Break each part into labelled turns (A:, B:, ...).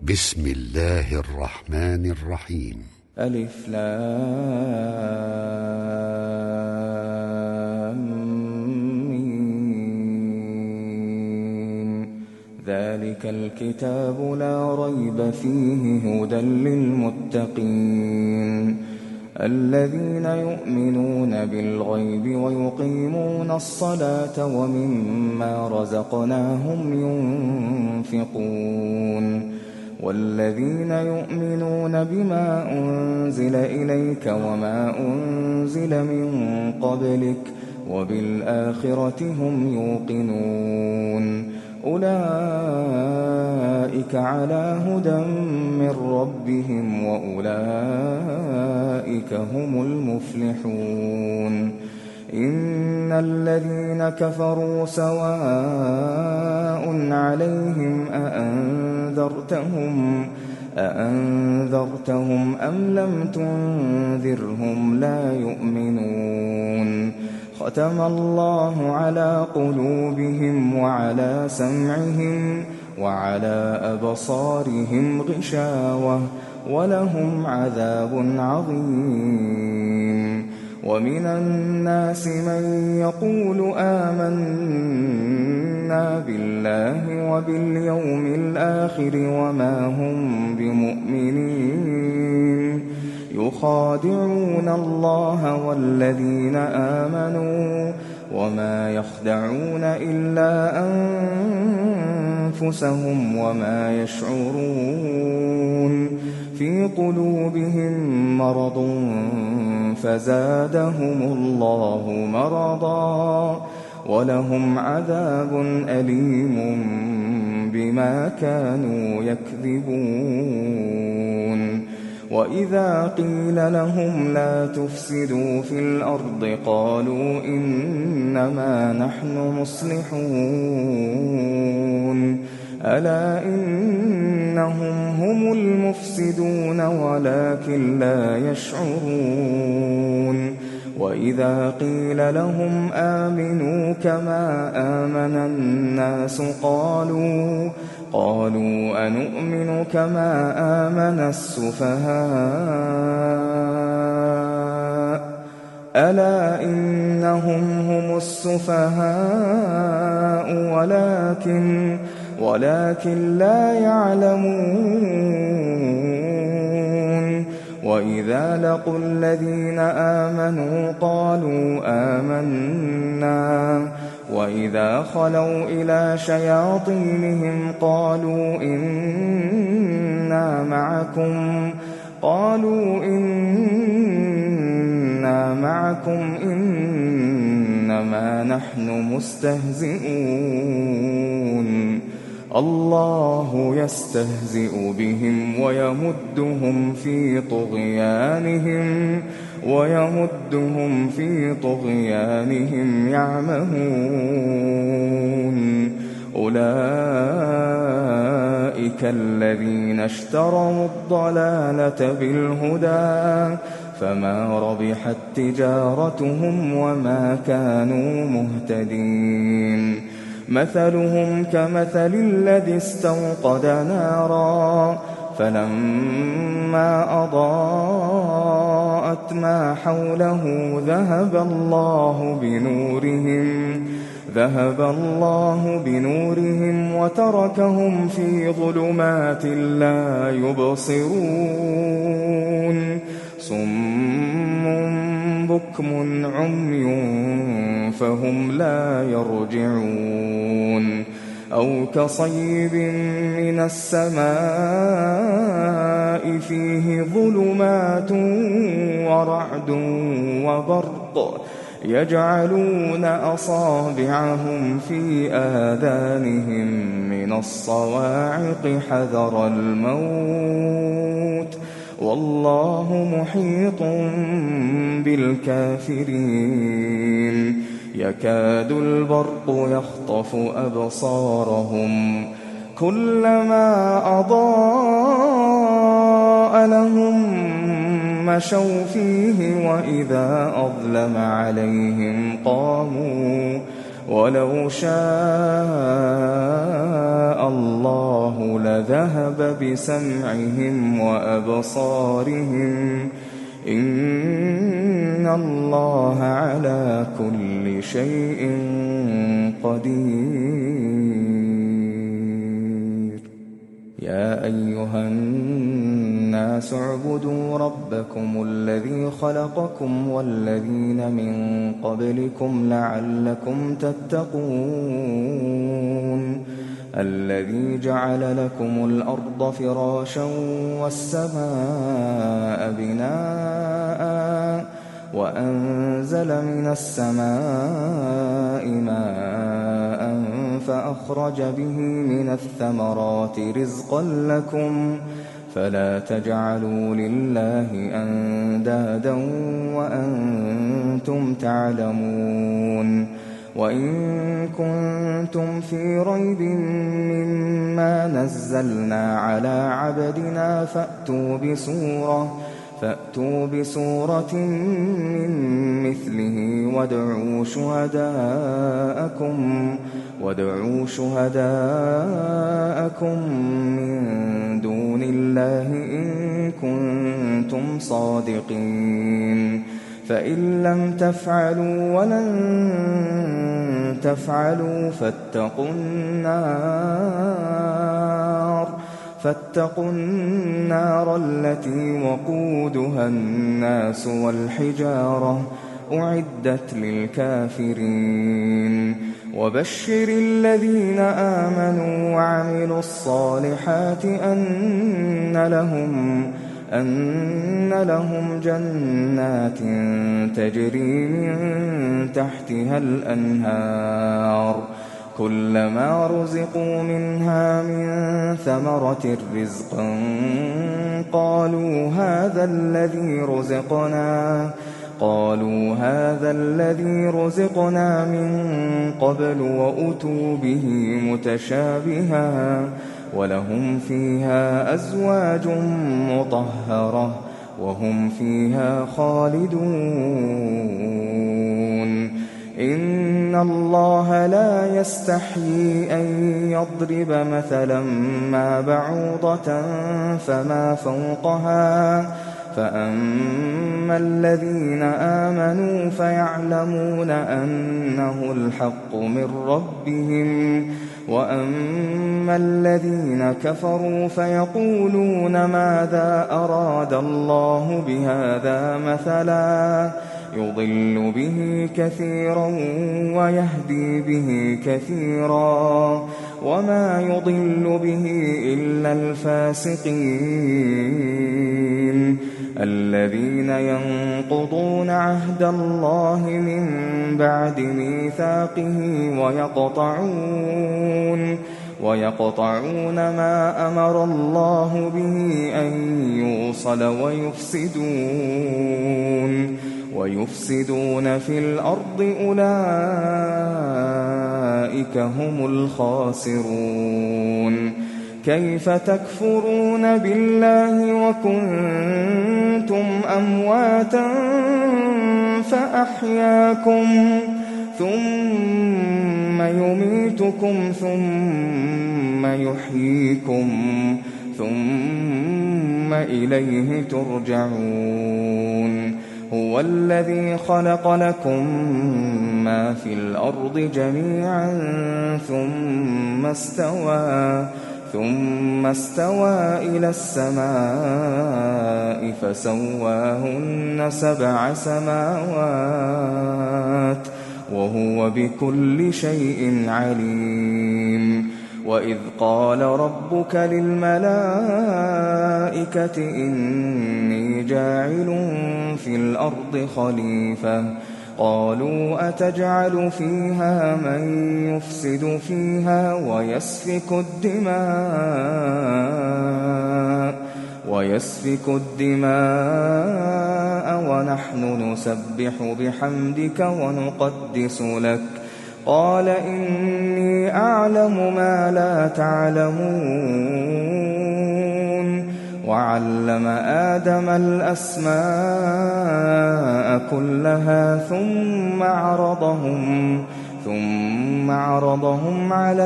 A: بسم الله الرحمن الرحيم.
B: ألف لام ميم. ذلك الكتاب لا ريب فيه هدى للمتقين الذين يؤمنون بالغيب ويقيمون الصلاة ومما رزقناهم ينفقون والذين يؤمنون بما أنزل إليك وما أنزل من قبلك وبالآخرة هم يوقنون أولئك على هدى من ربهم وأولئك هم المفلحون إن الذين كفروا سواء عليهم أأنذرتهم أم لم تنذرهم لا يؤمنون ختم الله على قلوبهم وعلى سمعهم وعلى أبصارهم غشاوة ولهم عذاب عظيم ومن الناس من يقول آمنا بالله وباليوم الآخر وما هم بمؤمنين يخادعون الله والذين آمنوا وما يخدعون إلا أنفسهم وما يشعرون في قلوبهم مرض فزادهم الله مرضا ولهم عذاب أليم بما كانوا يكذبون وإذا قيل لهم لا تفسدوا في الأرض قالوا إنما نحن مصلحون ألا إنهم هم المفسدون ولكن لا يشعرون وإذا قيل لهم آمنوا كما آمن الناس قالوا أنؤمن كما آمن السفهاء ألا إنهم هم السفهاء ولكن لا يعلمون وإذا لقوا الذين آمنوا قالوا آمنا وإذا خلوا إلى شياطينهم قالوا إنا معكم إنما نحن مستهزئون الله يستهزئ بهم ويمدهم في طغيانهم يعمهون أولئك الذين اشتروا الضلالة بالهدى فما ربحت تجارتهم وما كانوا مهتدين مثلهم كمثل الذي استوقد نارا فلما أضاءت ما حوله ذهب الله بنورهم وتركهم في ظلمات لا يبصرون صم بكم عمي فهم لا يرجعون أو كصيب من السماء فيه ظلمات ورعد وبرق يجعلون أصابعهم في آذانهم من الصواعق حذر الموت والله محيط بالكافرين يكاد البرق يخطف أبصارهم كلما أضاء لهم مشوا فيه وإذا أظلم عليهم قاموا ولو شاء الله لذهب بسمعهم وأبصارهم إن الله على كل شيء قدير. يا أيها الناس اعبدوا ربكم الذي خلقكم والذين من قبلكم لعلكم تتقون الذي جعل لكم الأرض فراشا والسماء بناء وأنزل من السماء ماء فأخرج به من الثمرات رزقا لكم فلا تجعلوا لله أندادا وأنتم تعلمون. وإن كنتم في ريب مما نزلنا على عبدنا فأتوا بسورة من مثله وادعوا شهداءكم من دون الله إن كنتم صادقين. فإن لم تفعلوا ولن تفعلوا فاتقوا النار التي وقودها الناس والحجارة أعدت للكافرين. وبشر الذين آمنوا وعملوا الصالحات أن لهم جنات تجري من تحتها الأنهار كلما رزقوا منها من ثمرة رزقا قالوا هذا الذي رزقنا من قبل وأتوا به متشابها ولهم فيها أزواج مطهرة وهم فيها خالدون. إن الله لا يستحيي أن يضرب مثلا ما بعوضة فما فوقها فأما الذين آمنوا فيعلمون أنه الحق من ربهم وأما الذين كفروا فيقولون ماذا أراد الله بهذا مثلا يضل به كثيرا ويهدي به كثيرا وما يضل به إلا الفاسقين الذين ينقضون عهد الله من بعد ميثاقه ويقطعون ما أمر الله به أن يوصل ويفسدون في الأرض أولئك هم الخاسرون. كيف تكفرون بالله وكنتم أمواتا فأحياكم ثم يميتكم ثم يحييكم ثم إليه ترجعون. هو الذي خلق لكم ما في الأرض جميعا ثم استوى إلى السماء فسواهن 7 سماوات وهو بكل شيء عليم. وإذ قال ربك للملائكة إني جاعل في الأرض خليفة قالوا أتجعل فيها من يفسد فيها ويسفك الدماء ونحن نسبح بحمدك ونقدس لك قال إني أعلم ما لا تعلمون. وعلم آدم الأسماء كلها ثم عرضهم على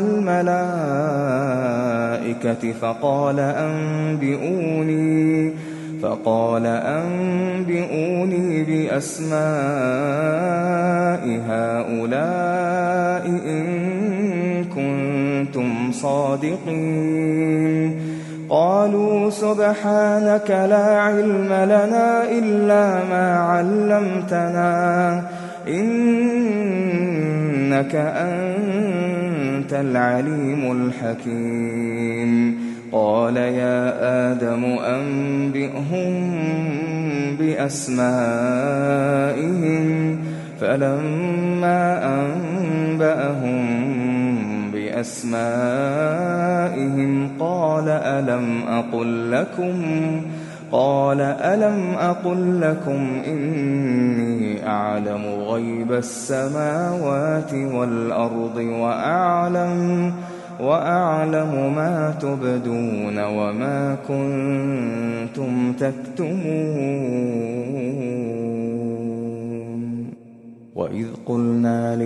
B: الملائكة فقال أنبئوني بأسماء هؤلاء إن كنتم صادقين. قالوا سبحانك لا علم لنا إلا ما علمتنا إنك أنت العليم الحكيم. قال يا آدم أنبئهم بأسمائهم. فلما أنبأهم بأسمائهم قال ألم أقل لكم إني أعلم غيب السماوات والأرض وأعلم ما تبدون وما كنتم تكتمون. وإذ قلنا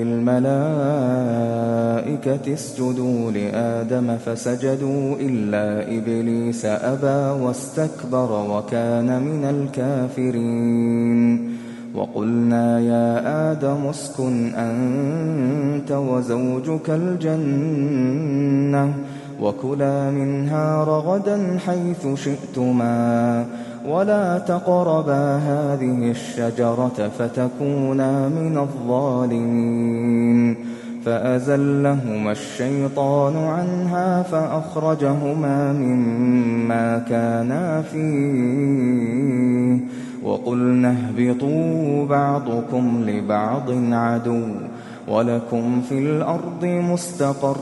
B: للملائكة اسجدوا لآدم فسجدوا إلا إبليس أبى واستكبر وكان من الكافرين. وقلنا يا آدم اسكن أنت وزوجك الجنة وكلا منها رغدا حيث شئتما ولا تقربا هذه الشجرة فتكونا من الظالمين. فأزلهما الشيطان عنها فأخرجهما مما كانا فيه وقلنا اهبطوا بعضكم لبعض عدو ولكم في الأرض مستقر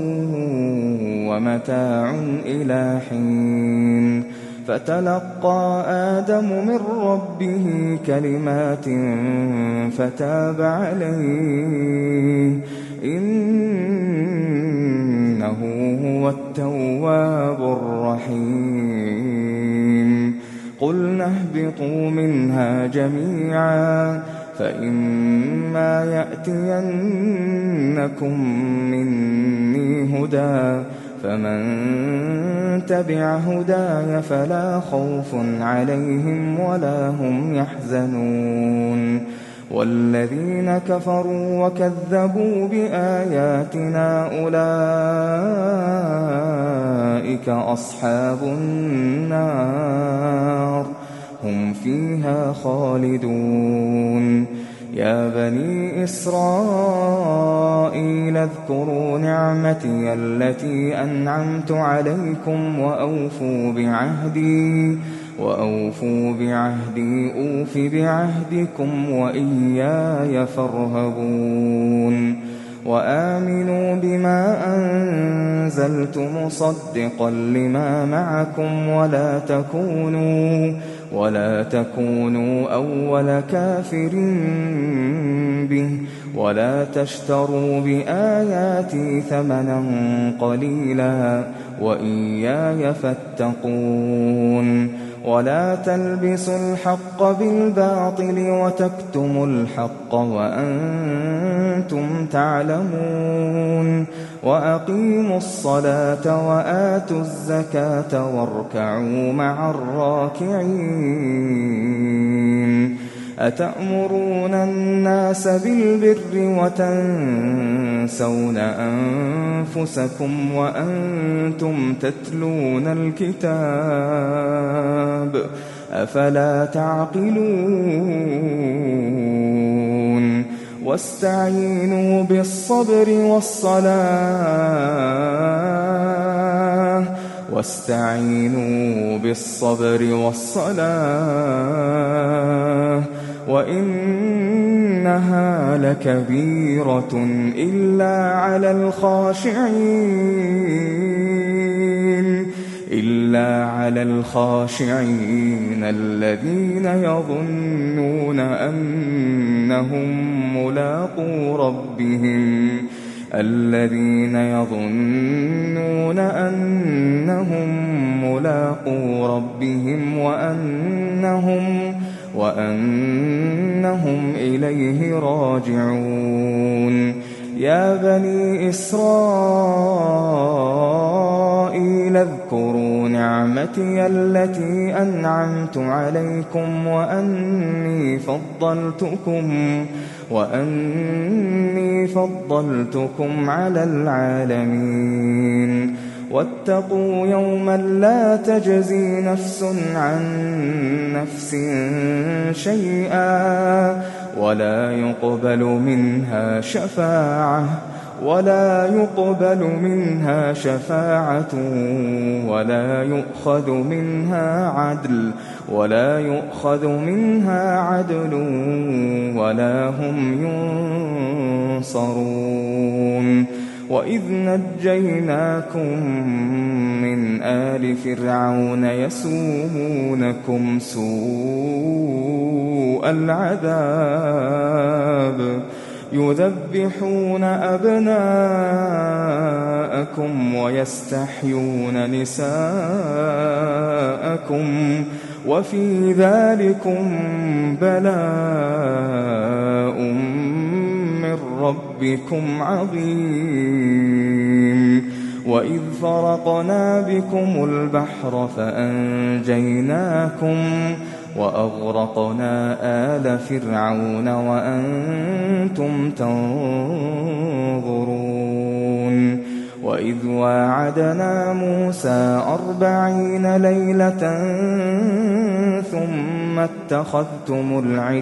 B: ومتاع إلى حين. فتلقى آدم من ربه كلمات فتاب عليه إنه هو التواب الرحيم. قلنا اهبطوا منها جميعا فإما يأتينكم مني هدى فمن تبع هداي فلا خوف عليهم ولا هم يحزنون. والذين كفروا وكذبوا بآياتنا أولئك أصحاب النار هم فيها خالدون. يا بني إسرائيل اذكروا نعمتي التي أنعمت عليكم وأوفوا بعهدي أوف بعهدكم وإياي فارهبون. وآمنوا بما أنزلت مصدقا لما معكم ولا تكونوا أول كافر به ولا تشتروا بآياتي ثمنا قليلا وإياي فاتقون. ولا تلبسوا الحق بالباطل وتكتموا الحق وأنتم تعلمون. وأقيموا الصلاة وآتوا الزكاة واركعوا مع الراكعين. أتأمرون الناس بالبر وتنسون أنفسكم وأنتم تتلون الكتاب أفلا تعقلون. واستعينوا بالصبر والصلاة وإنها لكبيرة إلا على الخاشعين الذين يظنون أنهم ملاقو ربهم وأنهم إليه راجعون. يا بني إسرائيل اذكروا نعمتي التي أنعمت عليكم وأني فضلتكم على العالمين واتقوا يوما لا تجزي نفس عن نفس شيئا ولا يقبل منها شفاعة ولا يؤخذ منها عدل ولا هم ينصرون وإذ نجيناكم من آل فرعون يسومونكم سوء العذاب يذبحون أبناءكم ويستحيون نساءكم وفي ذلكم بلاء من ربكم عظيم وإذ فرقنا بكم البحر فأنجيناكم وأغرقنا آل فرعون وأنتم تنظرون وإذ واعدنا موسى 40 ليلة ثم اتخذتم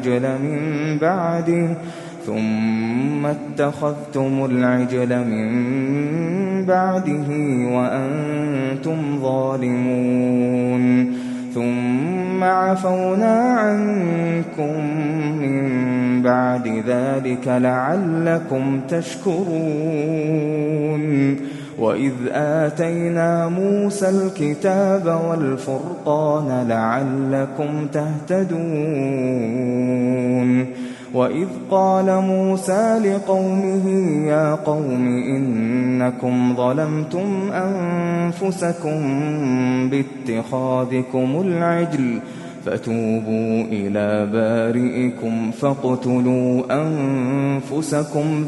B: العجل من بعده وأنتم ظالمون ثم عفونا عنكم من بعد ذلك لعلكم تشكرون وإذ آتينا موسى الكتاب والفرقان لعلكم تهتدون وإذ قال موسى لقومه يا قوم إنكم ظلمتم أنفسكم باتخاذكم العجل فتوبوا إلى بارئكم فاقتلوا أنفسكم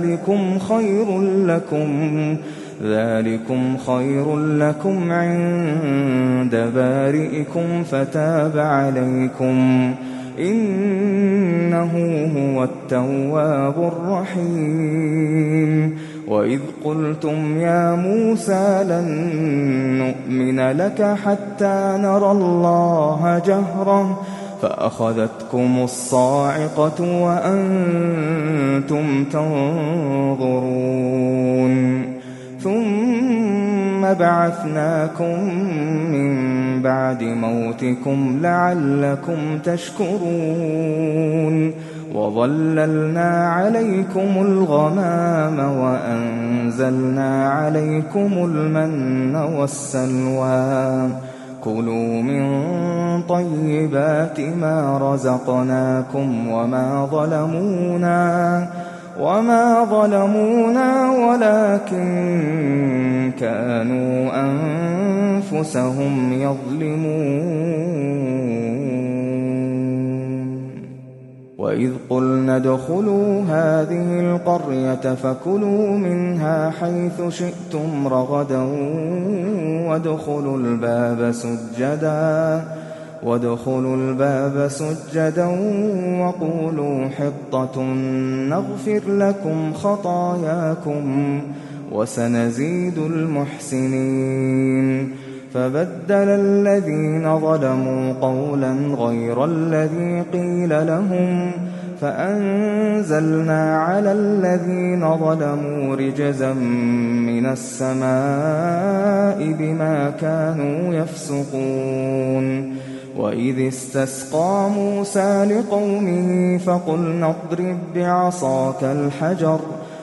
B: ذلكم خير لكم عند بارئكم فتاب عليكم إنه هو التواب الرحيم وإذ قلتم يا موسى لن نؤمن لك حتى نرى الله جهرة فأخذتكم الصاعقة وأنتم تنظرون ثم بعثناكم من بعد موتكم لعلكم تشكرون وظللنا عليكم الغمام وأنزلنا عليكم المن والسلوى كلوا من طيبات ما رزقناكم وما ظلمونا ولكن كانوا أنفسهم يظلمون وإذ قلنا ادخلوا هذه القرية فكلوا منها حيث شئتم رغدا وادخلوا الباب سجدا وقولوا حطة نغفر لكم خطاياكم وسنزيد المحسنين فبدل الذين ظلموا قولا غير الذي قيل لهم فأنزلنا على الذين ظلموا رجزا من السماء بما كانوا يفسقون وإذ استسقى موسى لقومه فقلنا اضرب بعصاك الحجر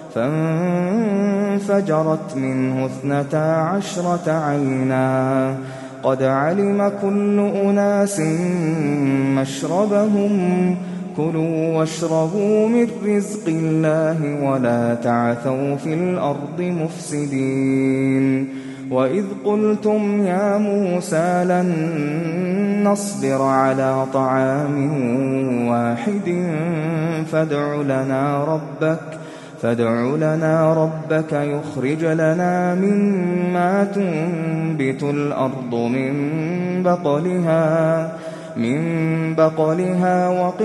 B: فانفجرت منه 12 عينا قد علم كل أناس مشربهم كلوا واشربوا من رزق الله ولا تعثوا في الأرض مفسدين وإذ قلتم يا موسى لن نصبر على فادع لنا ربك يخرج لنا مما تنبت الأرض من بقلها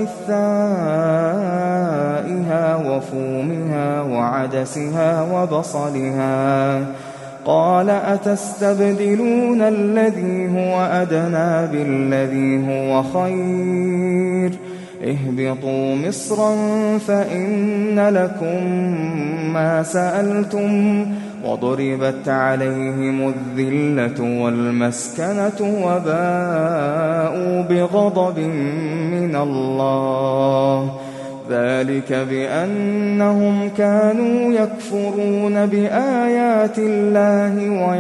B: وقثائها وفومها وعدسها وبصلها. قال أتستبدلون الذي هو أدنى بالذي هو خير اهبطوا مصرا فإن لكم ما سألتم وضربت عليهم الذلة والمسكنة وباءوا بغضب من الله ذلك بأنهم كانوا يكفرون بآيات الله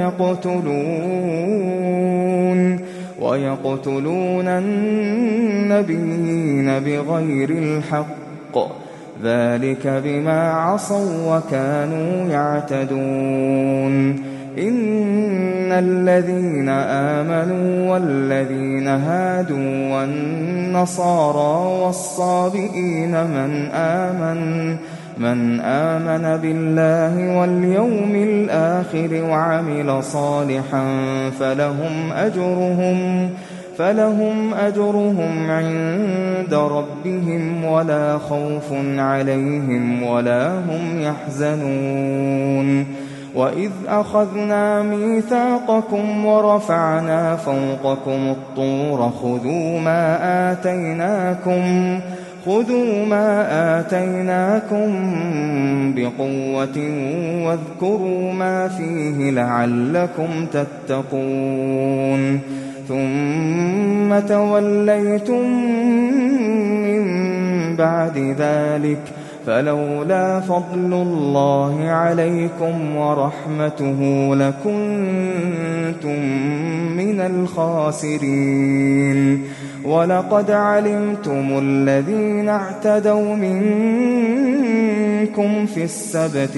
B: ويقتلون النبيين بغير الحق ذلك بما عصوا وكانوا يعتدون. إن الذين آمنوا والذين هادوا والنصارى والصابئين من آمن بالله واليوم الآخر وعمل صالحا فلهم أجرهم عند ربهم ولا خوف عليهم ولا هم يحزنون. وإذ أخذنا ميثاقكم ورفعنا فوقكم الطور خذوا ما آتيناكم بقوة واذكروا ما فيه لعلكم تتقون. ثم توليتم من بعد ذلك فلولا فضل الله عليكم ورحمته لكنتم من الخاسرين. ولقد علمتم الذين اعتدوا منكم في السبت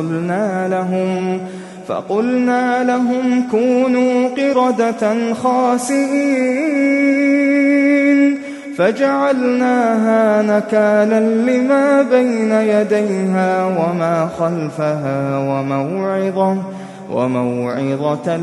B: فقلنا لهم كونوا قردة خاسئين فجعلناها نكالا لما بين يديها وما خلفها وموعظة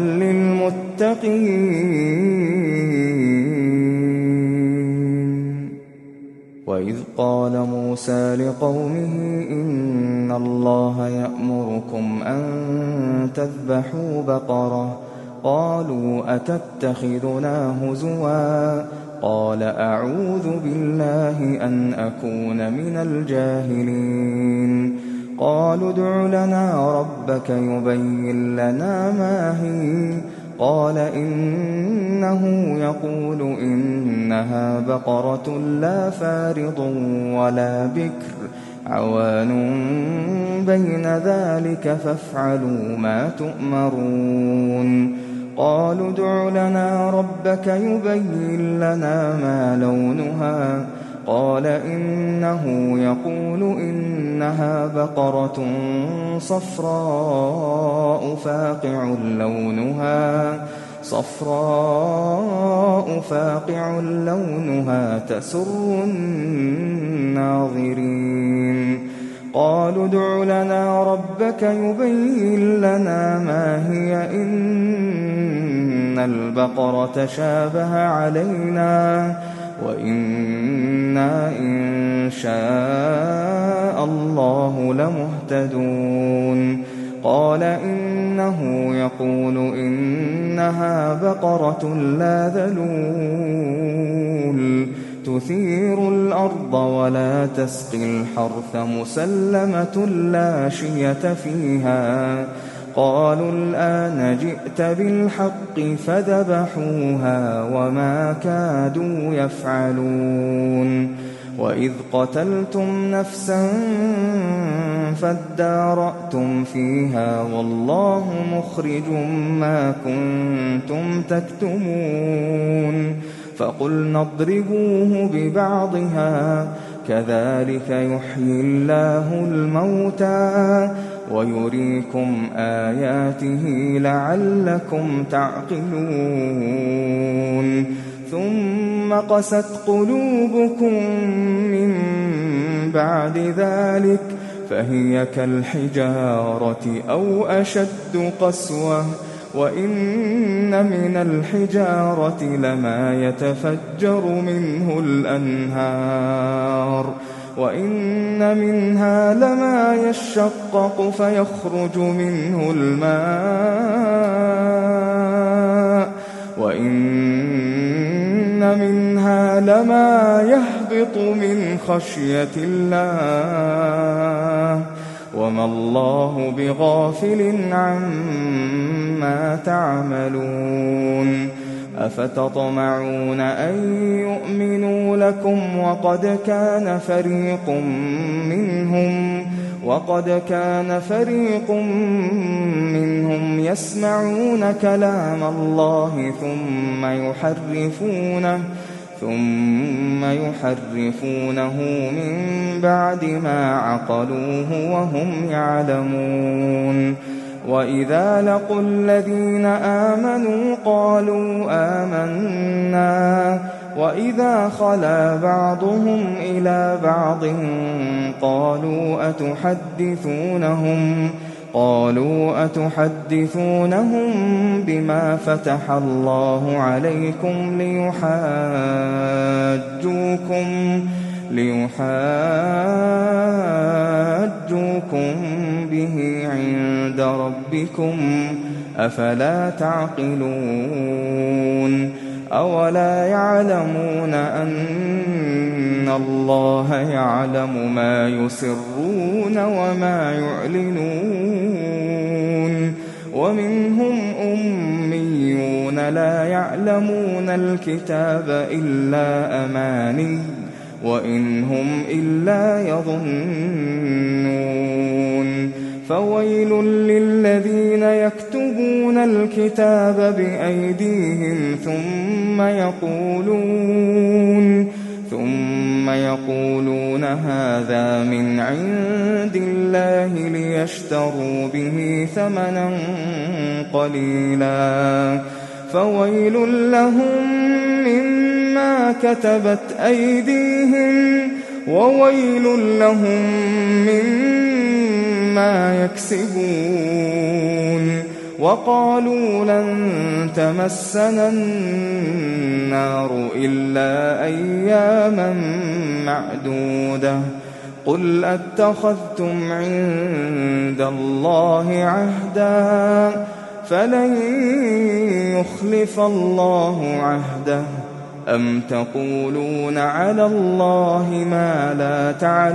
B: للمتقين. وإذ قال موسى لقومه إن الله يأمركم أن تذبحوا بقرة قالوا أتتخذنا هزوا قال أعوذ بالله أن أكون من الجاهلين. قالوا ادع لنا ربك يبين لنا ما هي قال إنه يقول إنها بقرة لا فارض ولا بكر عوان بين ذلك فافعلوا ما تؤمرون. قالوا ادع لنا ربك يبين لنا ما لونها قال إنه يقول إنها بقرة صفراء فاقع لونها تسر الناظرين. قالوا ادع لنا ربك يبين لنا ما هي إن البقرة شابه علينا وإنا إن شاء الله لمهتدون. قال إنه يقول إنها بقرة لا ذلول تثير الأرض ولا تسقي الحرث مسلمة لا شية فيها. قالوا الآن جئت بالحق فذبحوها وما كادوا يفعلون. وإذ قتلتم نفسا فادارأتم فيها والله مخرج ما كنتم تكتمون. فقلنا اضربوه ببعضها كذلك يحيي الله الموتى ويريكم آياته لعلكم تعقلون. ثم قست قلوبكم من بعد ذلك فهي كالحجارة أو أشد قسوة وإن من الحجارة لما يتفجر منه الأنهار وإن منها لما يشقق فيخرج منه الماء وإن منها لما يهبط من خشية الله وما الله بغافل عما تعملون أفتطمعون أن يؤمنوا لكم وقد كان فريق منهم يسمعون كلام الله ثم يحرفونه من بعد ما عقلوه وهم يعلمون وإذا لقوا الذين آمنوا قالوا آمنا وإذا خلا بعضهم إلى بعض قالوا أتحدثونهم بما فتح الله عليكم ليحاجوكم به عند ربكم أفلا تعقلون أولا يعلمون أن الله يعلم ما يسرون وما يعلنون ومنهم أميون لا يعلمون الكتاب إلا أماني وإن هم إلا يظنون فويل للذين يكتبون الكتاب بأيديهم ثم يقولون هذا من عند الله ليشتروا به ثمنا قليلا فويل لهم مما كتبت أيديهم وويل لهم مما يكسبون وقالوا لن تمسنا النار إلا أياما معدودة قل أتخذتم عند الله عهدا فلن يخلف الله عهده أم تقولون على الله ما لا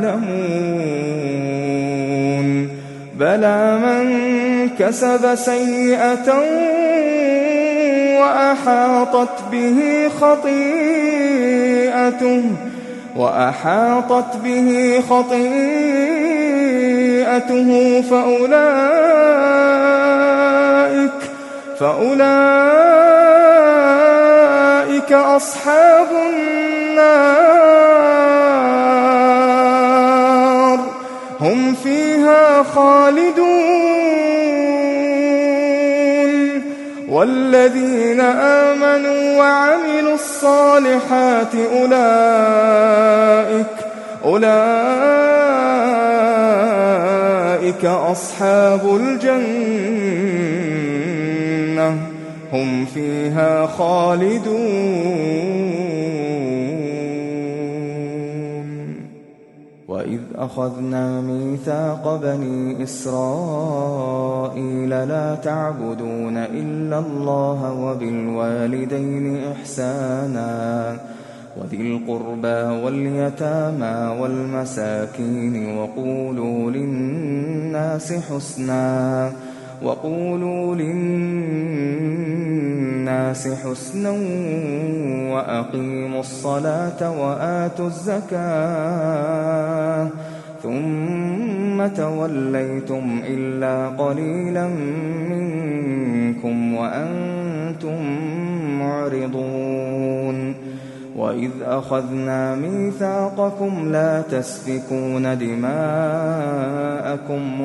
B: تعلمون بلى من كسب سيئة وأحاطت به خطيئته فأولئك أصحاب النار هم فيها خالدون والذين آمنوا وعملوا الصالحات أولئك أصحاب الجنة هم فيها خالدون وإذ أخذنا ميثاق بني إسرائيل لا تعبدون إلا الله وبالوالدين إحسانا وذي القربى واليتامى والمساكين وقولوا للناس حسنا وأقيموا الصلاة وآتوا الزكاة ثم توليتم إلا قليلا منكم وأنتم معرضون وإذ أخذنا ميثاقكم لا تسفكون دماءكم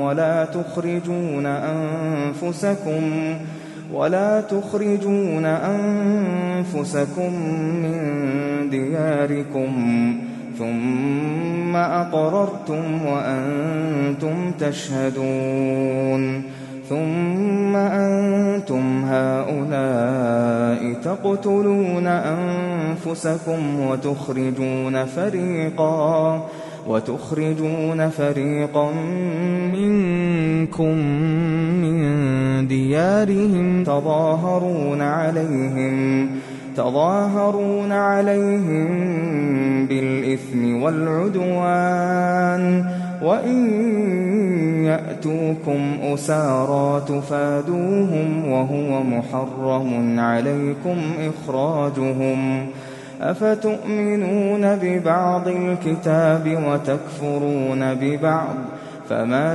B: ولا تخرجون أنفسكم من دياركم ثم أقررتم وأنتم تشهدون ثم أنتم هؤلاء تقتلون أنفسكم وتخرجون فريقا منكم من ديارهم تظاهرون عليهم بالإثم والعدوان وإن يأتوكم أسارى تفادوهم وهو محرم عليكم إخراجهم أفتؤمنون ببعض الكتاب وتكفرون ببعض فما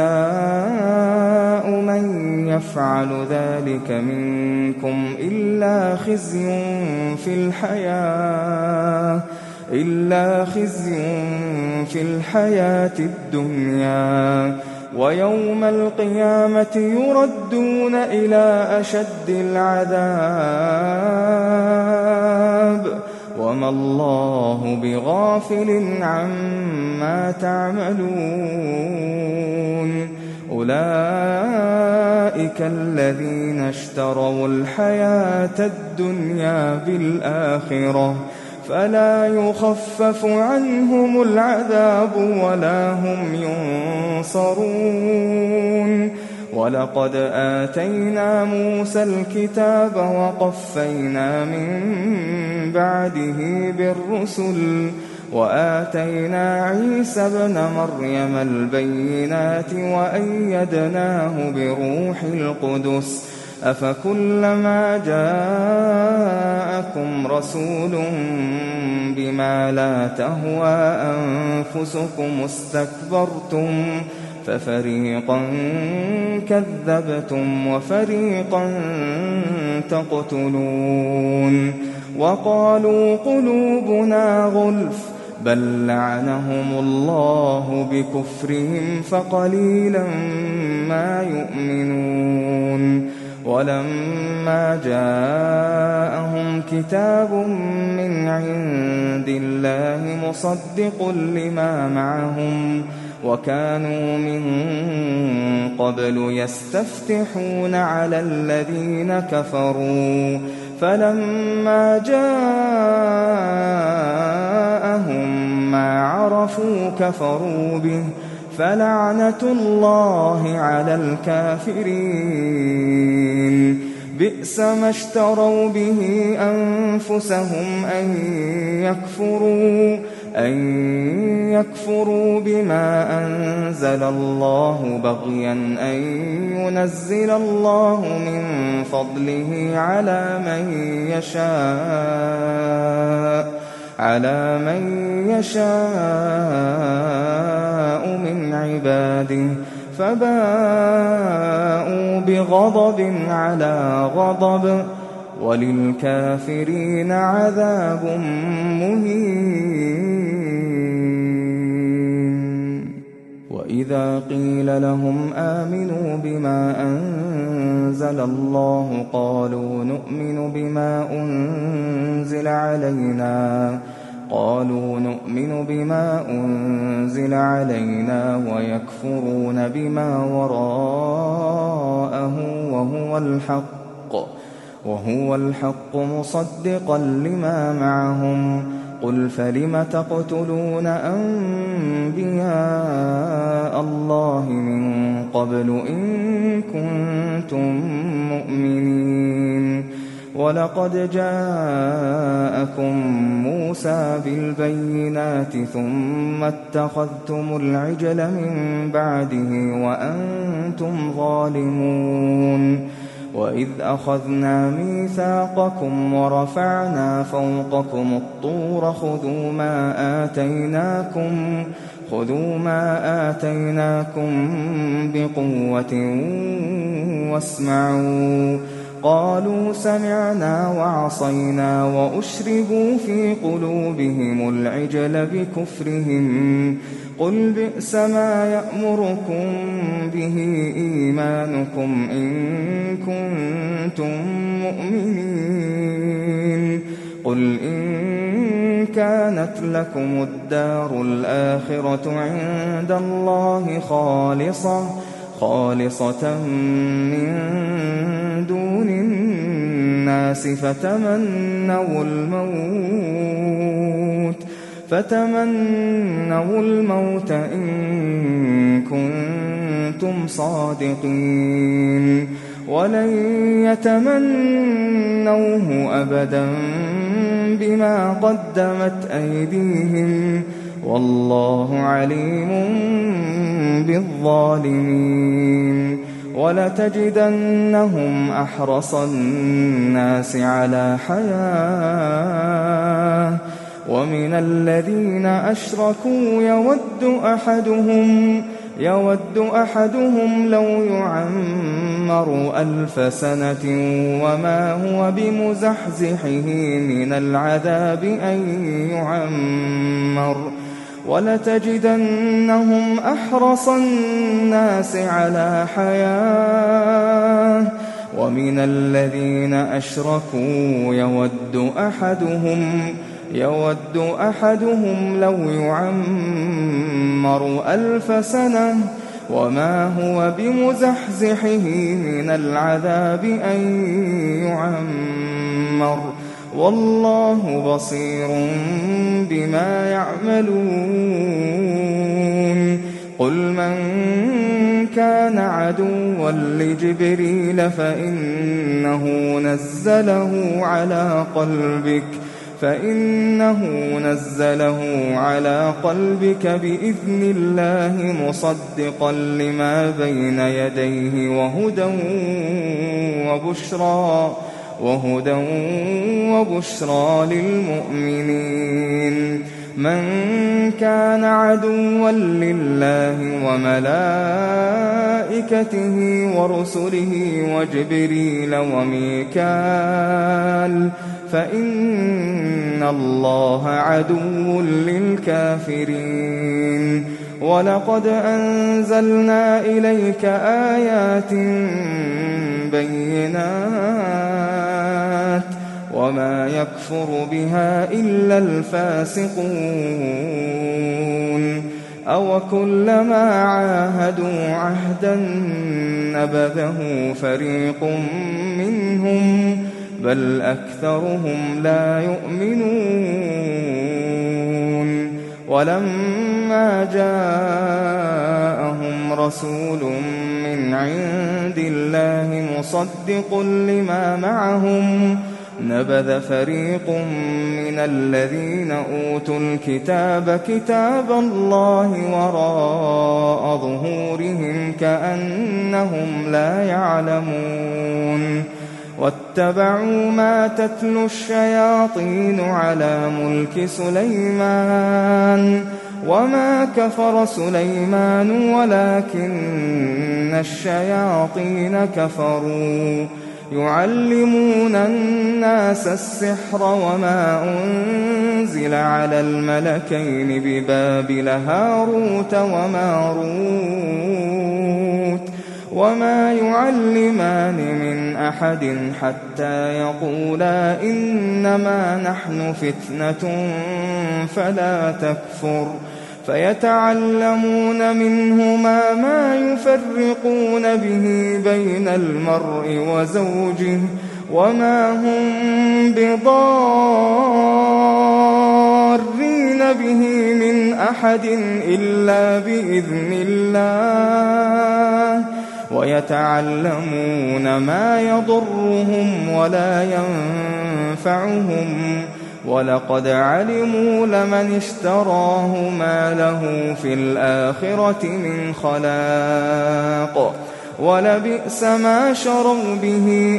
B: جزاء من يفعل ذلك منكم إلا خزي في الحياة الدنيا ويوم القيامة يردون إلى أشد العذاب وما الله بغافل عما تعملون أولئك الذين اشتروا الحياة الدنيا بالآخرة فلا يخفف عنهم العذاب ولا هم ينصرون ولقد آتينا موسى الكتاب وقفينا من بعده بالرسل وآتينا عيسى ابن مريم البينات وأيدناه بروح القدس أفكلما جاءكم رسول بما لا تهوى أنفسكم استكبرتم ففريقا كذبتم وفريقا تقتلون وقالوا قلوبنا غلف بل لعنهم الله بكفرهم فقليلا ما يؤمنون ولما جاءهم كتاب من عند الله مصدق لما معهم وكانوا من قبل يستفتحون على الذين كفروا فلما جاءهم ما عرفوا كفروا به فلعنة الله على الكافرين بئس ما اشتروا به أنفسهم أن يكفروا بما أنزل الله بغيا أن ينزل الله من فضله على من يشاء من عباده فباءوا بغضب على غضب وللكافرين عذاب مهين وإذا قيل لهم آمنوا بما أنزل الله قالوا نؤمن بما أنزل علينا ويكفرون بما وراءه وهو الحق مصدقا لما معهم قل فلم تقتلون أنبياء الله من قبل إن كنتم مؤمنين ولقد جاءكم موسى بالبينات ثم اتخذتم العجل من بعده وأنتم ظالمون وإذ أخذنا ميثاقكم ورفعنا فوقكم الطور خذوا ما آتيناكم بقوة واسمعوا قالوا سمعنا وعصينا وأشربوا في قلوبهم العجل بكفرهم قل بئس ما يأمركم به إيمانكم إن كنتم مؤمنين قل إن كانت لكم الدار الآخرة عند الله خالصة من دون الناس فتمنوا الموت إن كنتم صادقين ولن يتمنوه أبدا بما قدمت أيديهم والله عليم بالظالمين ولتجدنهم أحرص الناس على حياة ومن الذين أشركوا يود أحدهم لو يعمر 1000 سنة وما هو بمزحزحه من العذاب أن يعمر ولتجدنهم أحرص الناس على حياة ومن الذين أشركوا يود أحدهم لو يعمر 1000 سنة وما هو بمزحزحه من العذاب أن يعمر والله بصير بما يعملون قل من كان عدوا لجبريل فإنه نزله على قلبك بإذن الله مصدقا لما بين يديه وهدى وبشرى للمؤمنين من كان عدوا لله وملائكته ورسله وجبريل وميكال فإن الله عدو للكافرين ولقد أنزلنا إليك آيات بينات وما يكفر بها إلا الفاسقون أو كلما عاهدوا عهدا نبذه فريق منهم بل أكثرهم لا يؤمنون ولما جاءهم رسول من عند الله مصدق لما معهم نبذ فريق من الذين أوتوا الكتاب كتاب الله وراء ظهورهم كأنهم لا يعلمون واتبعوا ما تتلو الشياطين على ملك سليمان وما كفر سليمان ولكن الشياطين كفروا يعلمون الناس السحر وما أنزل على الملكين ببابل هاروت وماروت وما يعلمان من أحد حتى يقولا إنما نحن فتنة فلا تكفر فيتعلمون منهما ما يفرقون به بين المرء وزوجه وما هم بضارين به من أحد إلا بإذن الله ويتعلمون ما يضرهم ولا ينفعهم ولقد علموا لمن اشتراه ما له في الآخرة من خلاق ولبئس ما شروا به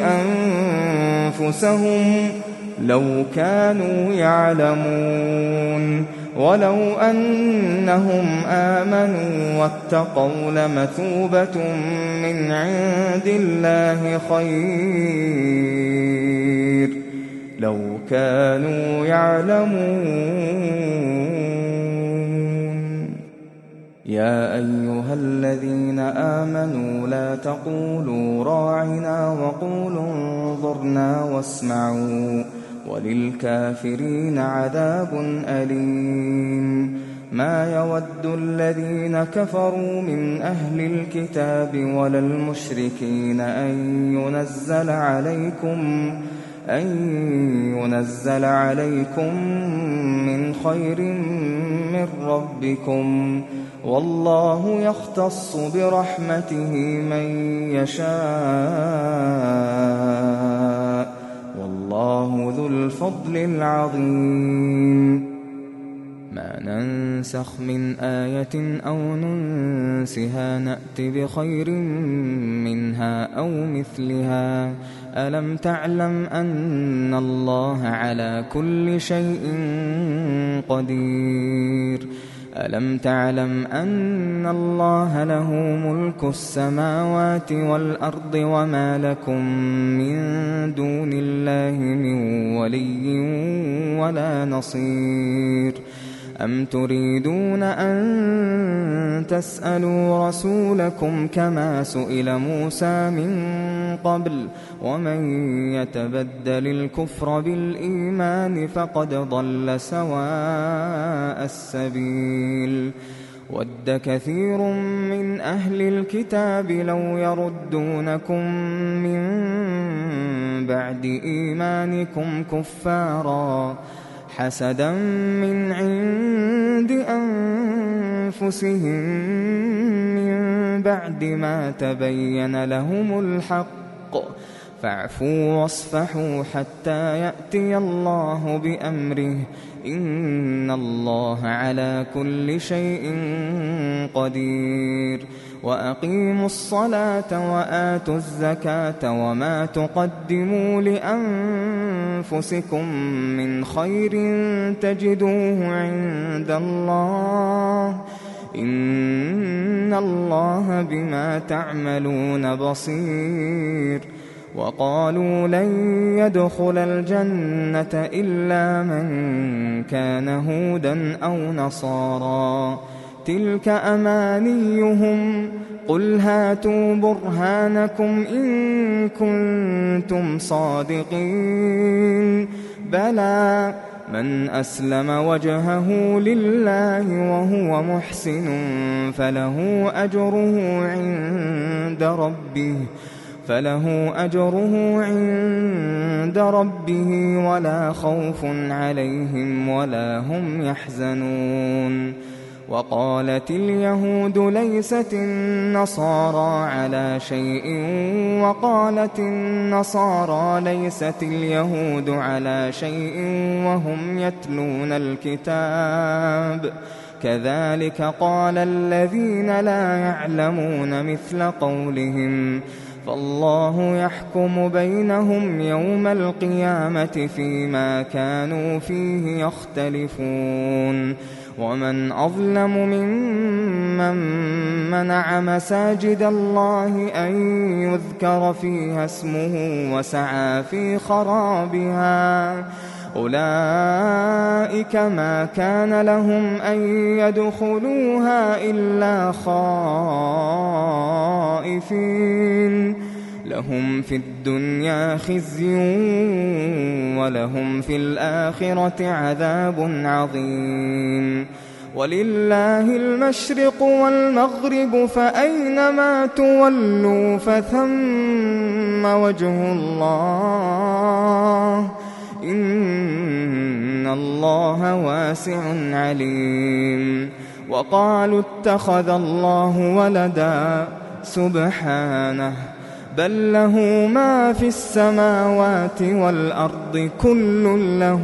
B: أنفسهم لو كانوا يعلمون ولو أنهم آمنوا واتقوا لمثوبة من عند الله خير لو كانوا يعلمون يا أيها الذين آمنوا لا تقولوا راعنا وقولوا انظرنا وَلِلْكَافِرِينَ عَذَابٌ أَلِيمٌ مَا يَوَدُّ الَّذِينَ كَفَرُوا مِنْ أَهْلِ الْكِتَابِ وَلَا الْمُشْرِكِينَ أَن يُنَزَّلَ عَلَيْكُم مِّنْ خَيْرٍ مِّن رَّبِّكُمْ وَاللَّهُ يَخْتَصُّ بِرَحْمَتِهِ مَن يَشَاءُ وَاللَّهُ ذُو الْفَضْلِ الْعَظِيمِ مَا نَنسَخْ مِنْ آيَةٍ أَوْ نُنسِهَا نَأْتِ بِخَيْرٍ مِّنْهَا أَوْ مِثْلِهَا أَلَمْ تَعْلَمْ أَنَّ اللَّهَ عَلَى كُلِّ شَيْءٍ قَدِيرٌ أَلَمْ تَعْلَمْ أَنَّ اللَّهَ لَهُ مُلْكُ السَّمَاوَاتِ وَالْأَرْضِ وَمَا لَكُم مِّن دُونِ اللَّهِ مِن وَلِيٍّ وَلَا نَصِيرٍ أَمْ تُرِيدُونَ أَن تَسْأَلُوا رَسُولَكُمْ كَمَا سُئِلَ مُوسَىٰ مِن قَبْلُ وَمَن يَتَبَدَّلِ الْكُفْرَ بِالْإِيمَانِ فَقَدْ ضَلَّ سَوَاءَ السَّبِيلِ وَدَّ كَثِيرٌ مِّنْ أَهْلِ الْكِتَابِ لَوْ يَرُدُّونَكُم مِّن بَعْدِ إِيمَانِكُمْ كُفَّارًا حَسَدًا مِّنْ عِندِ أَنفُسِهِم مِّن بَعْدِ مَا تَبَيَّنَ لَهُمُ الْحَقُّ فَاعْفُوا وَاصْفَحُوا حَتَّىٰ يَأْتِيَ اللَّهُ بِأَمْرِهِ إِنَّ اللَّهَ عَلَىٰ كُلِّ شَيْءٍ قَدِيرٌ وَأَقِيمُوا الصَّلَاةَ وَآتُوا الزَّكَاةَ وَمَا تُقَدِّمُوا لِأَنفُسِكُم مِّنْ خَيْرٍ تَجِدُوهُ عِندَ اللَّهِ إِنَّ اللَّهَ بِمَا تَعْمَلُونَ بَصِيرٌ وَقَالُوا لَن يَدْخُلَ الْجَنَّةَ إِلَّا مَن كَانَ هُودًا أَوْ نَصَارَىٰ تِلْكَ أَمَانِيُّهُمْ قُلْ هَاتُوا بُرْهَانَكُمْ إِن كُنتُمْ صَادِقِينَ بَلَىٰ مَنْ أَسْلَمَ وَجْهَهُ لِلَّهِ وَهُوَ مُحْسِنٌ فَلَهُ أَجْرُهُ عِندَ رَبِّهِ وَلَا خَوْفٌ عَلَيْهِمْ وَلَا هُمْ يَحْزَنُونَ وَقَالَتِ الْيَهُودُ لَيْسَتِ النَّصَارَىٰ عَلَىٰ شَيْءٍ وَقَالَتِ النَّصَارَىٰ لَيْسَتِ الْيَهُودُ عَلَىٰ شَيْءٍ وَهُمْ يَتْلُونَ الْكِتَابَ كَذَٰلِكَ قَالَ الَّذِينَ لَا يَعْلَمُونَ مِثْلَ قَوْلِهِمْ فَاللَّهُ يَحْكُمُ بَيْنَهُمْ يَوْمَ الْقِيَامَةِ فِيمَا كَانُوا فِيهِ يَخْتَلِفُونَ وَمَنْ أَظْلَمُ مِمَّن مَّنَعَ مَسَاجِدَ اللَّهِ أَن يُذْكَرَ فِيهَا اسْمُهُ وَسَعَىٰ فِي خَرَابِهَا أُولَٰئِكَ مَا كَانَ لَهُمْ أَن يَدْخُلُوهَا إِلَّا خَائِفِينَ لَهُمْ فِي الدُّنْيَا خِزْيٌ وَلَهُمْ فِي الْآخِرَةِ عَذَابٌ عَظِيمٌ وَلِلَّهِ الْمَشْرِقُ وَالْمَغْرِبُ فَأَيْنَمَا تُوَلُّوا فَثَمَّ وَجْهُ اللَّهِ إِنَّ اللَّهَ وَاسِعٌ عَلِيمٌ وَقَالُوا اتَّخَذَ اللَّهُ وَلَدًا سُبْحَانَهُ بَل لَّهُ مَا فِي السَّمَاوَاتِ وَالْأَرْضِ كُلٌّ لَّهُ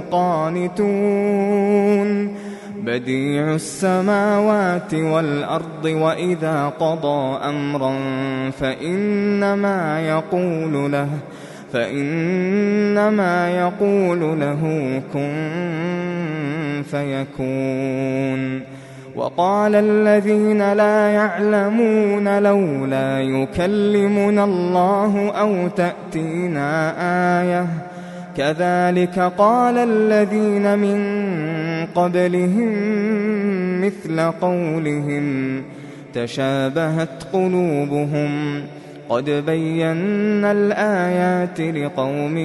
B: قَانِتُونَ بَدِيعُ السَّمَاوَاتِ وَالْأَرْضِ وَإِذَا قَضَىٰ أَمْرًا فَإِنَّمَا يَقُولُ لَهُ كُن فَيَكُونُ وَقَالَ الَّذِينَ لَا يَعْلَمُونَ لَوْلَا يُكَلِّمُنَا اللَّهُ أَوْ تَأْتِينَا آيَةٌ كَذَٰلِكَ قَالَ الَّذِينَ مِن قَبْلِهِم مِّثْلَ قَوْلِهِمْ تَشَابَهَتْ قُلُوبُهُمْ قد بينا الآيات لقوم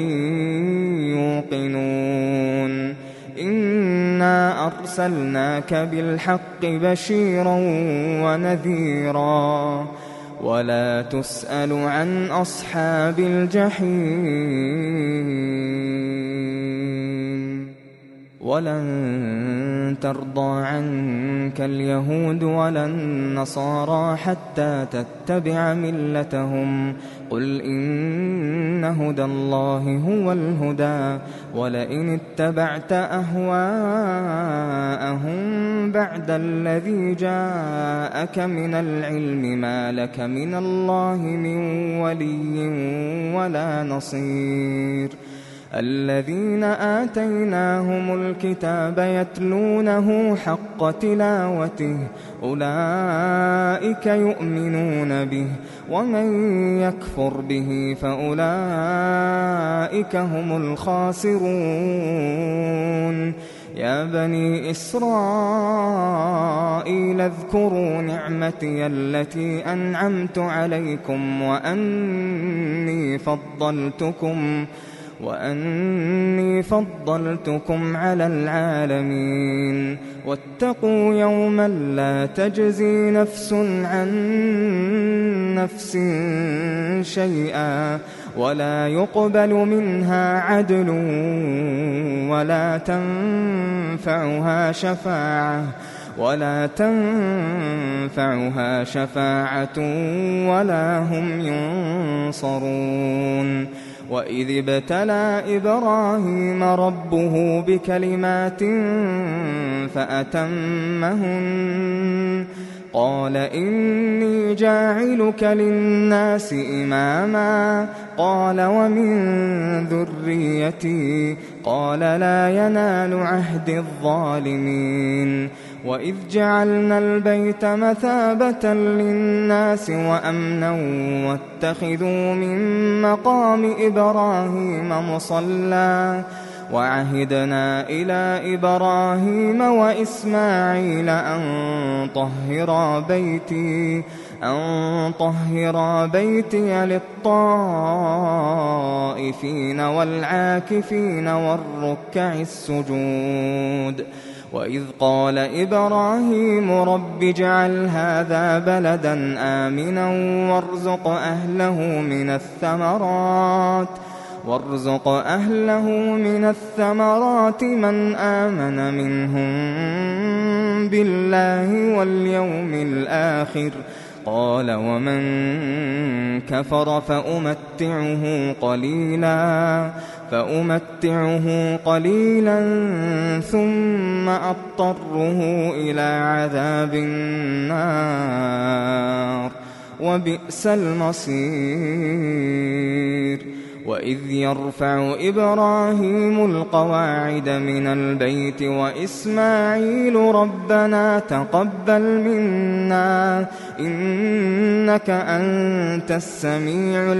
B: يوقنون إنا أرسلناك بالحق بشيرا ونذيرا ولا تسأل عن أصحاب الجحيم ولن ترضى عنك اليهود ولا النصارى حتى تتبع ملتهم قل إن هدى الله هو الهدى ولئن اتبعت أهواءهم بعد الذي جاءك من العلم ما لك من الله من ولي ولا نصير الذين آتيناهم الكتاب يتلونه حق تلاوته أولئك يؤمنون به ومن يكفر به فأولئك هم الخاسرون يا بني إسرائيل اذكروا نعمتي التي أنعمت عليكم وأني فضلتكم على العالمين واتقوا يوما لا تجزي نفس عن نفس شيئا ولا يقبل منها عدل ولا تنفعها شفاعة ولا هم ينصرون وإذ ابتلى إبراهيم ربه بكلمات فأتمهن قال إني جاعلك للناس إماما قال ومن ذريتي قال لا ينال عهد الظالمين وإذ جعلنا البيت مثابة للناس وأمنا واتخذوا من مقام إبراهيم مصلى وعهدنا إلى إبراهيم وإسماعيل أن طهرا بيتي للطائفين والعاكفين والركع السجود وإذ قال إبراهيم رب اجعل هذا بلدا آمنا وارزق أهله من الثمرات من آمن منهم بالله واليوم الآخر قال ومن كفر فأمتعه قليلا ثم أضطره إلى عذاب النار وبئس المصير وإذ يرفع إبراهيم القواعد من البيت وإسماعيل ربنا تقبل منا إنك أنت السميع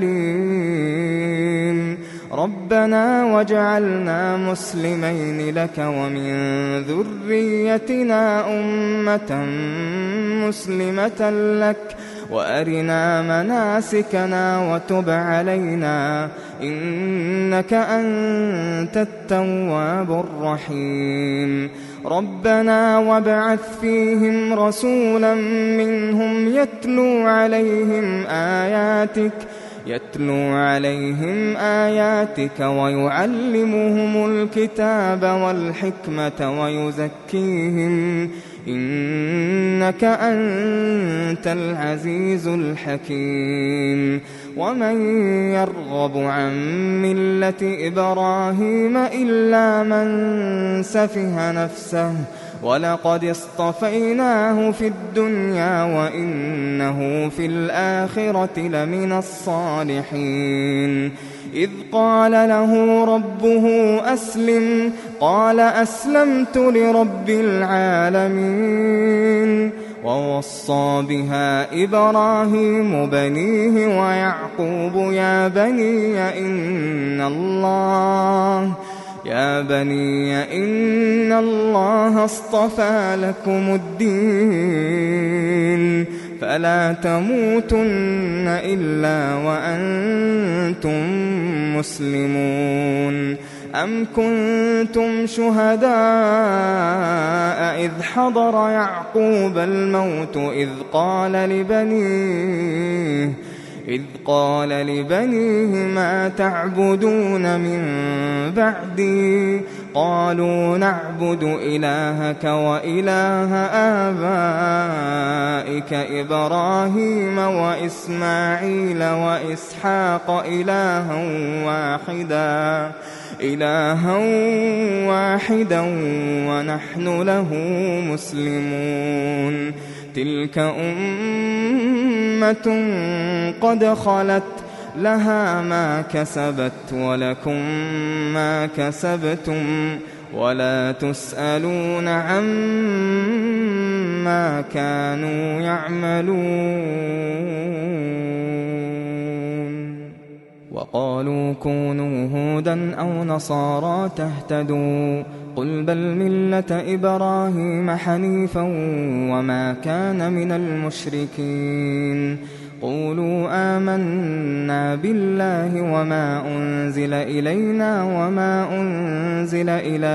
B: العليم ربنا واجعلنا مسلمين لك ومن ذريتنا أمة مسلمة لك وأرنا مناسكنا وتب علينا إنك أنت التواب الرحيم ربنا وابعث فيهم رسولا منهم يتلو عليهم آياتك ويعلمهم الكتاب والحكمة ويزكيهم إنك أنت العزيز الحكيم ومن يرغب عن ملة إبراهيم إلا من سفه نفسه ولقد اصطفيناه في الدنيا وإنه في الآخرة لمن الصالحين إذ قال له ربه أسلم قال أسلمت لرب العالمين ووصى بها إبراهيم بنيه ويعقوب يا بني إن الله اصطفى لكم الدين فلا تموتن إلا وأنتم مسلمون. أم كنتم شهداء إذ حضر يعقوب الموت إذ قال لبنيه ما تعبدون من بعدي قالوا نعبد إلهك وإله آبائك إبراهيم وإسماعيل وإسحاق إلها واحدا ونحن له مسلمون. تلك أمة قد خلت لها ما كسبت ولكم ما كسبتم ولا تسألون عما كانوا يعملون. وقالوا كونوا هودا أو نصارى تهتدوا قل بل ملة إبراهيم حنيفا وما كان من المشركين. قولوا آمنا بالله وما أنزل إلينا وما أنزل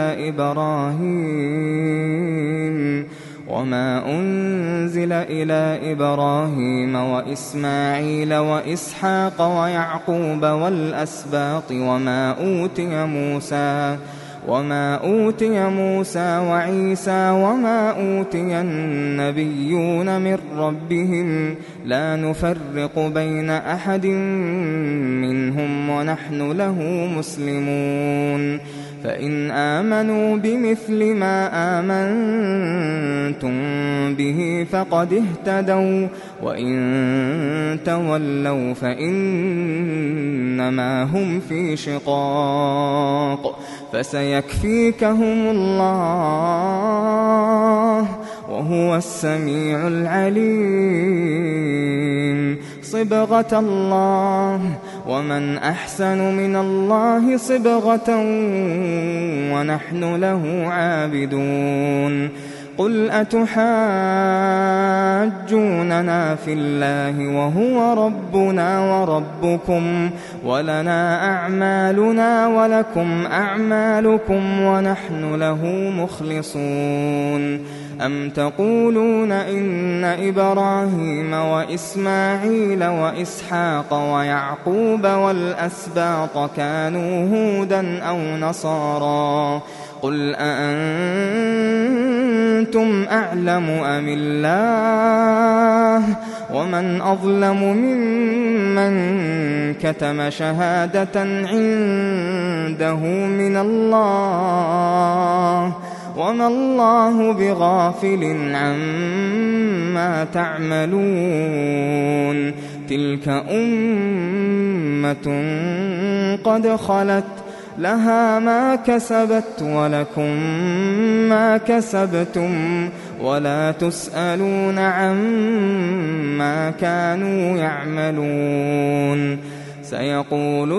B: إلى إبراهيم وإسماعيل وإسحاق ويعقوب والأسباط وما أوتي موسى وعيسى وما أوتي النبيون من ربهم لا نفرق بين أحد منهم ونحن له مسلمون. فإن آمنوا بمثل ما آمنتم به فقد اهتدوا وإن تولوا فإنما هم في شقاق فسيكفيكهم الله وهو السميع العليم. صبغة الله ومن أحسن من الله صبغة ونحن له عابدون. قل أتحاجوننا في الله وهو ربنا وربكم ولنا أعمالنا ولكم أعمالكم ونحن له مخلصون. أم تقولون إن إبراهيم وإسماعيل وإسحاق ويعقوب والأسباط كانوا هودا أو نصارى قل أأنتم أعلم أم الله ومن أظلم ممن كتم شهادة عنده من الله وما الله بغافل عما تعملون. تلك أمة قد خلت لها ما كسبت ولكم ما كسبتم ولا تسألون عما كانوا يعملون. سيقول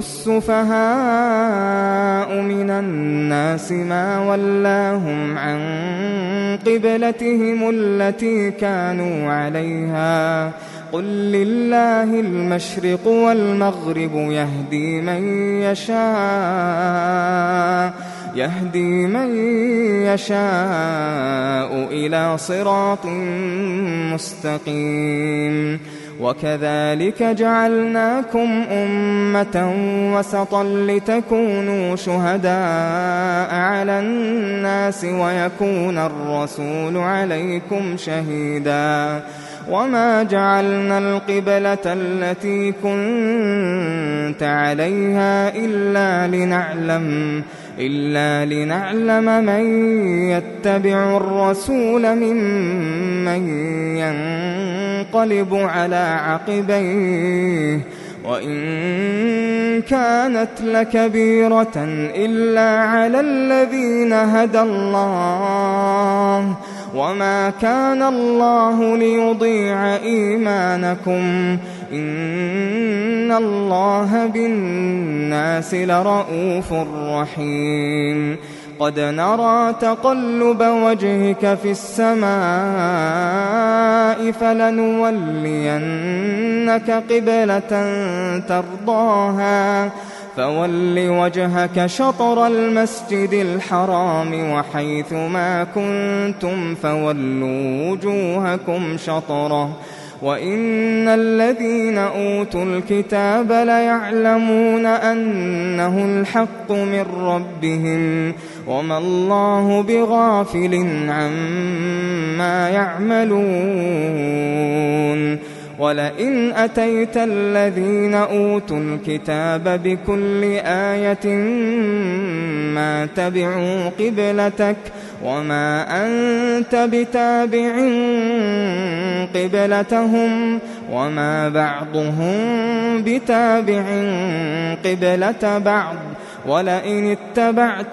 B: السفهاء من الناس ما ولاهم عن قبلتهم التي كانوا عليها قل لله المشرق والمغرب يهدي من يشاء إلى صراط مستقيم. وكذلك جعلناكم أمة وسطا لتكونوا شهداء على الناس ويكون الرسول عليكم شهيدا. وما جعلنا القبلة التي كنت عليها إلا لنعلم من يتبع الرسول ممن ينقلب على عقبيه وإن كانت لكبيرة إلا على الذين هدى الله وما كان الله ليضيع إيمانكم إن الله بالناس لرءوف رحيم. قد نرى تقلب وجهك في السماء فلنولينك قبلة ترضاها فول وجهك شطر المسجد الحرام وحيث ما كنتم فولوا وجوهكم شطره وإن الذين أوتوا الكتاب ليعلمون أنه الحق من ربهم وما الله بغافل عما يعملون ولئن أتيت الذين أوتوا الكتاب بكل آية ما تبعوا قبلتك وما أنت بتابع قبلتهم وما بعضهم بتابع قبلة بعض ولئن اتبعت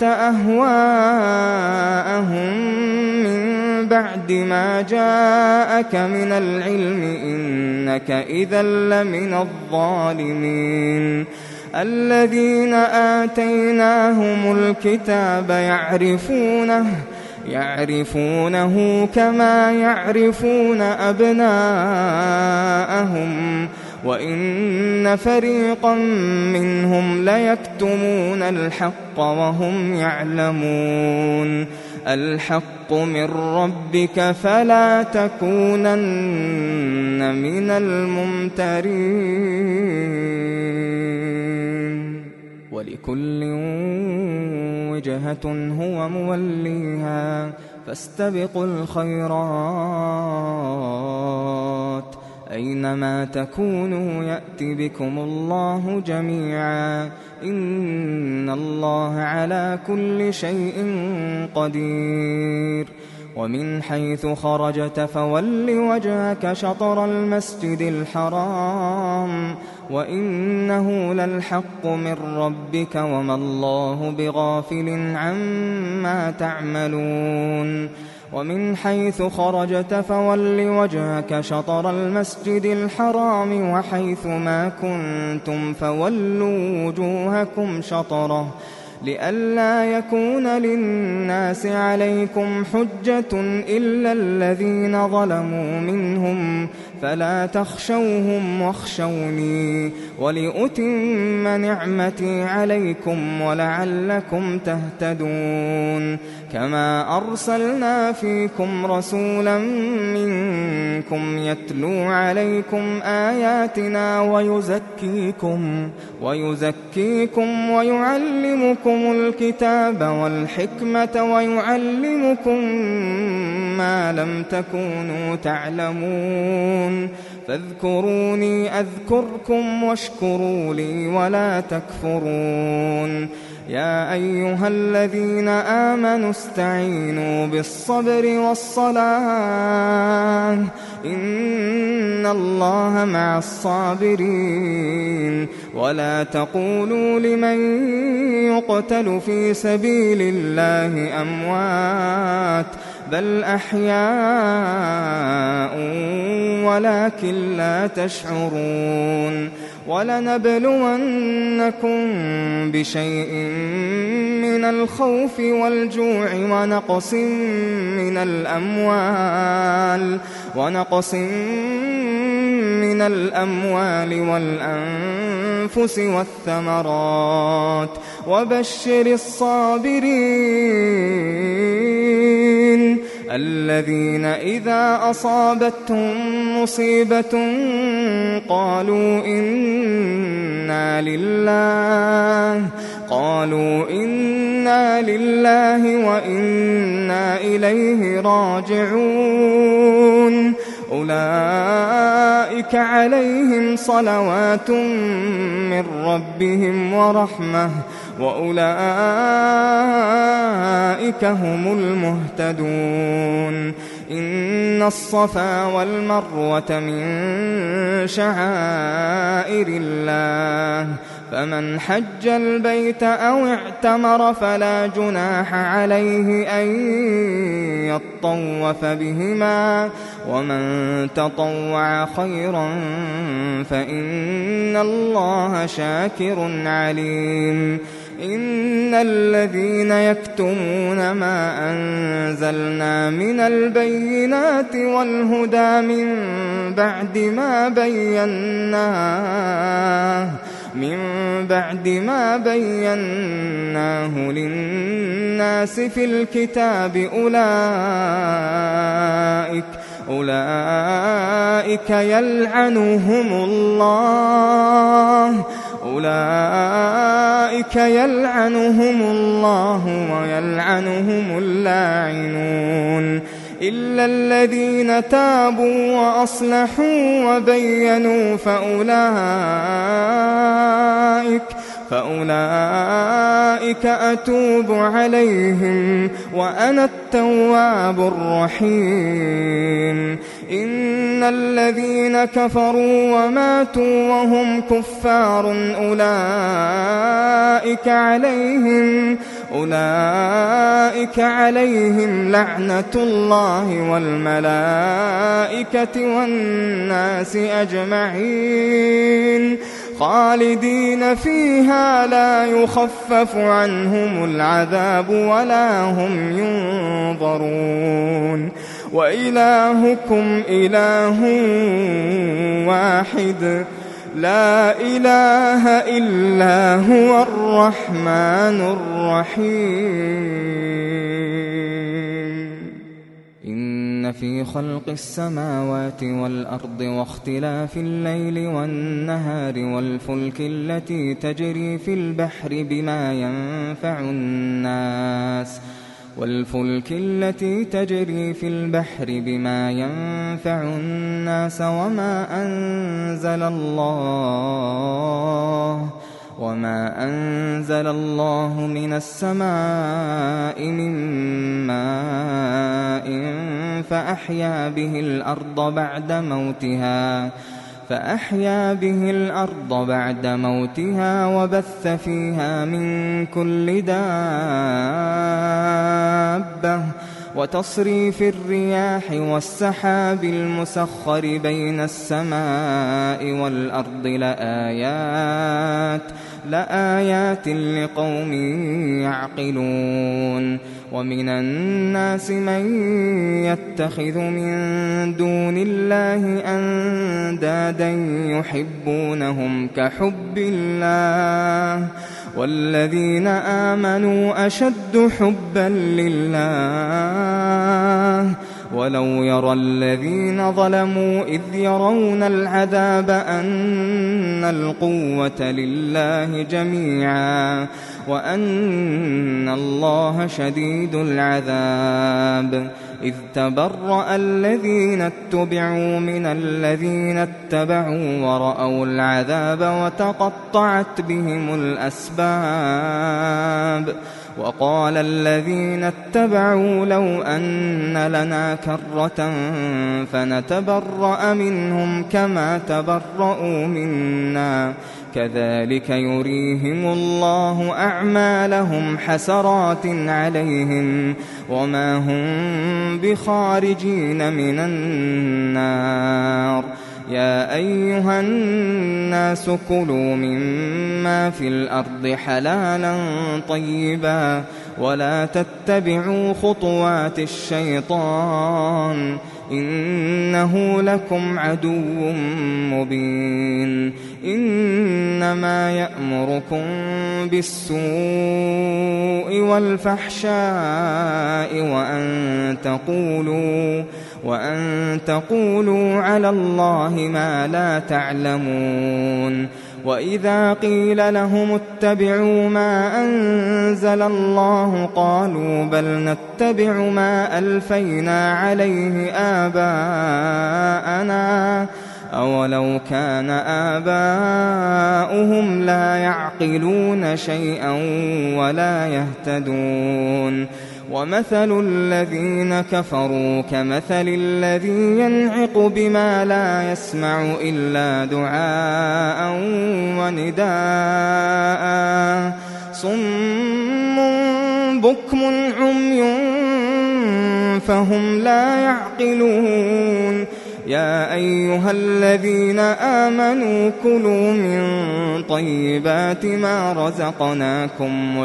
B: أهواءهم من بعد ما جاءك من العلم إنك إذا لمن الظالمين الذين آتيناهم الكتاب يعرفونه كما يعرفون أبناءهم وإن فريقا منهم ليكتمون الحق وهم يعلمون الحق من ربك فلا تكونن من الممترين ولكل وجهة هو موليها فاستبقوا الخيرات أينما تكونوا يأت بكم الله جميعا إن الله على كل شيء قدير ومن حيث خرجت فول وجهك شطر المسجد الحرام وإنه للحق من ربك وما الله بغافل عما تعملون ومن حيث خرجت فول وجهك شطر المسجد الحرام وحيث ما كنتم فولوا وجوهكم شطره لئلا يكون للناس عليكم حجة إلا الذين ظلموا منهم فلا تخشوهم واخشوني ولأتم نعمتي عليكم ولعلكم تهتدون كما أرسلنا فيكم رسولا منكم يتلو عليكم آياتنا ويزكيكم ويعلمكم الكتاب والحكمة ويعلمكم ما لم تكونوا تعلمون فاذكروني أذكركم واشكروا لي ولا تكفرون يا أيها الذين آمنوا استعينوا بالصبر والصلاة إن الله مع الصابرين ولا تقولوا لمن يقتل في سبيل الله أموات بل أحياء ولكن لا تشعرون ولنبلونكم بشيء من الخوف والجوع ونقص من الأموال والأنفس والثمرات وبشر الصابرين الذين إذا أصابتهم مصيبة قالوا إنا لله وإنا إليه راجعون أولئك عليهم صلوات من ربهم ورحمة وأولئك هم المهتدون إن الصفا والمروة من شعائر الله فمن حج البيت أو اعتمر فلا جناح عليه أن يطوف بهما ومن تطوع خيرا فإن الله شاكر عليم إن الذين يكتمون ما أنزلنا من البينات والهدى من بعد ما بيناه للناس في الكتاب أولئك يلعنهم الله ويلعنهم اللاعنون إلا الذين تابوا وأصلحوا وبينوا فأولئك أتوب عليهم وأنا التواب الرحيم إن الذين كفروا وماتوا وهم كفار أولئك عليهم لعنة الله والملائكة والناس أجمعين خالدين فيها لا يخفف عنهم العذاب ولا هم ينظرون وإلهكم إله واحد لا إله إلا هو الرحمن الرحيم إن في خلق السماوات والأرض واختلاف الليل والنهار والفلك التي تجري في البحر بما ينفع الناس وما أنزل الله من السماء من ماء فأحيا به الأرض بعد موتها وبث فيها من كل دابة وتصريف الرياح والسحاب المسخر بين السماء والأرض لآيات لقوم يعقلون ومن الناس من يتخذ من دون الله أندادا يحبونهم كحب الله والذين آمنوا أشد حبا لله ولو يرى الذين ظلموا إذ يرون العذاب أن القوة لله جميعا وأن الله شديد العذاب إذ تبرأ الذين اتبعوا من الذين اتبعوا ورأوا العذاب وتقطعت بهم الأسباب وقال الذين اتبعوا لو أن لنا كرة فنتبرأ منهم كما تبرأوا منا كذلك يريهم الله أعمالهم حسرات عليهم وما هم بخارجين من النار يا أيها الناس كلوا مما في الأرض حلالا طيبا ولا تتبعوا خطوات الشيطان إنه لكم عدو مبين إنما يأمركم بالسوء والفحشاء وأن تقولوا على الله ما لا تعلمون وإذا قيل لهم اتبعوا ما أنزل الله قالوا بل نتبع ما ألفينا عليه آباءنا أولو كان آباؤهم لا يعقلون شيئا ولا يهتدون ومثل الذين كفروا كمثل الذي ينعق بما لا يسمع إلا دعاء ونداء صم بكم عمي فهم لا يعقلون يا أيها الذين آمنوا كلوا من طيبات ما رزقناكم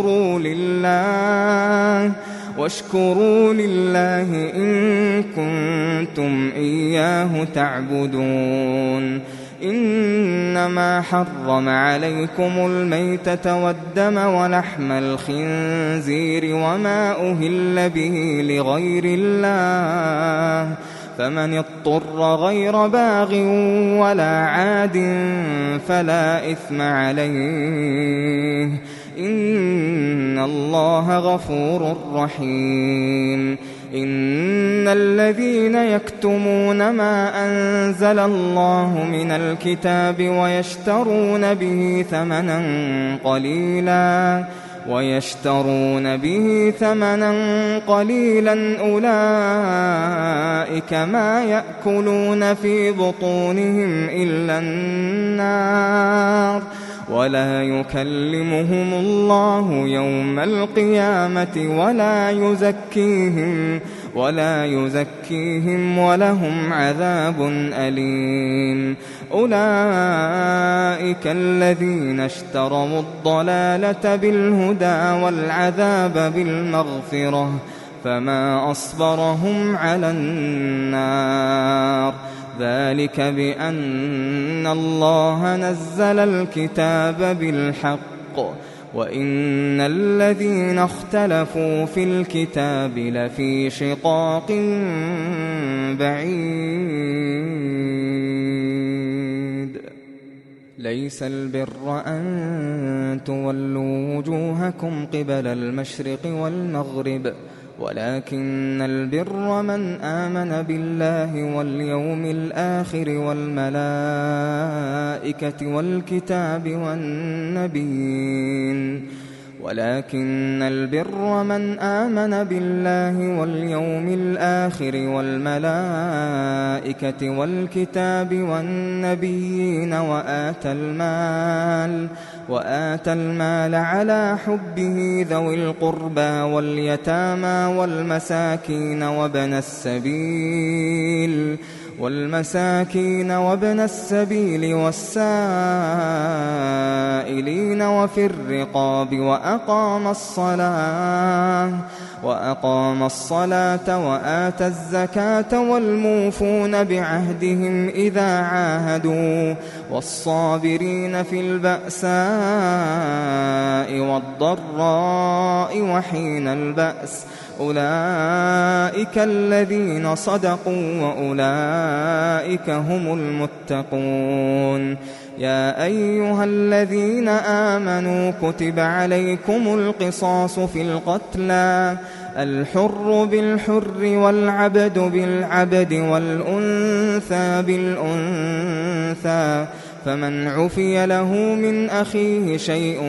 B: واشكروا لله إن كنتم إياه تعبدون. إنما حرم عليكم الميتة والدم ولحم الخنزير وما أهل به لغير الله، فمن اضطر غير باغ ولا عاد فلا إثم عليه، إن الله غفور رحيم. إن الذين يكتمون ما أنزل الله من الكتاب ويشترون به ثمنا قليلا أولئك ما يأكلون في بطونهم إلا النار، ولا يكلمهم الله يوم القيامة ولا يزكيهم ولهم عذاب أليم. أولئك الذين اشتروا الضلالة بالهدى والعذاب بالمغفرة، فما أصبرهم على النار. ذلك بأن الله نزل الكتاب بالحق، وإن الذين اختلفوا في الكتاب لفي شقاق بعيد. ليس البر أن تولوا وجوهكم قبل المشرق والمغرب، ولكن البر من آمن بالله واليوم الآخر والملائكة والكتاب والنبيين، ولكن البر من آمن بالله واليوم الآخر والملائكة والكتاب والنبيين وآتى المال على حبه ذوي القربى واليتامى والمساكين وابن السبيل والسائلين وفي الرقاب، وأقام الصلاة وآتى الزكاة والموفون بعهدهم إذا عاهدوا، والصابرين في البأساء والضراء وحين البأس، أولئك الذين صدقوا وأولئك هم المتقون. يا أيها الذين آمنوا كتب عليكم القصاص في القتلى، الحر بالحر والعبد بالعبد والأنثى بالأنثى، فمن عفي له من أخيه شيء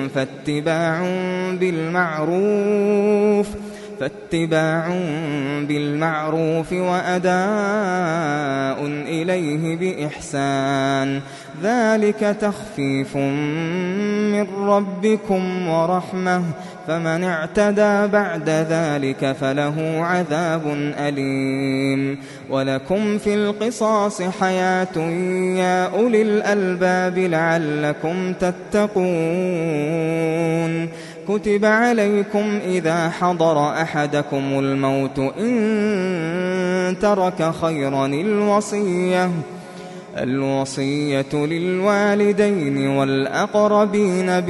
B: فاتباع بالمعروف وأداء إليه بإحسان، ذلك تخفيف من ربكم ورحمة، فمن اعتدى بعد ذلك فله عذاب أليم. ولكم في القصاص حياة يا أولي الألباب لعلكم تتقون. كتب عليكم إذا حضر أحدكم الموت إن ترك خيرا الوصية للوالدين والأقربين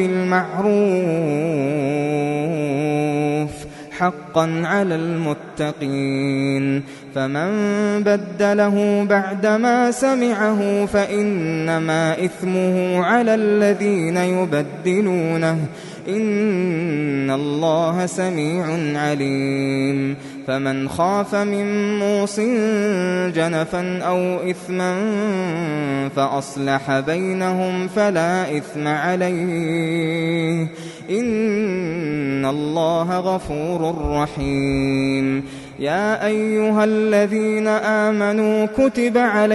B: بالمعروف حقا على المتقين، فمن بدله بعدما سمعه فإنما إثمه على الذين يبدلونه، إن الله سميع عليم. فمن خاف من موص جنفا أو إثما فأصلح بينهم فلا إثم عليه، إن الله غفور رحيم. يا أيها الذين آمنوا كتب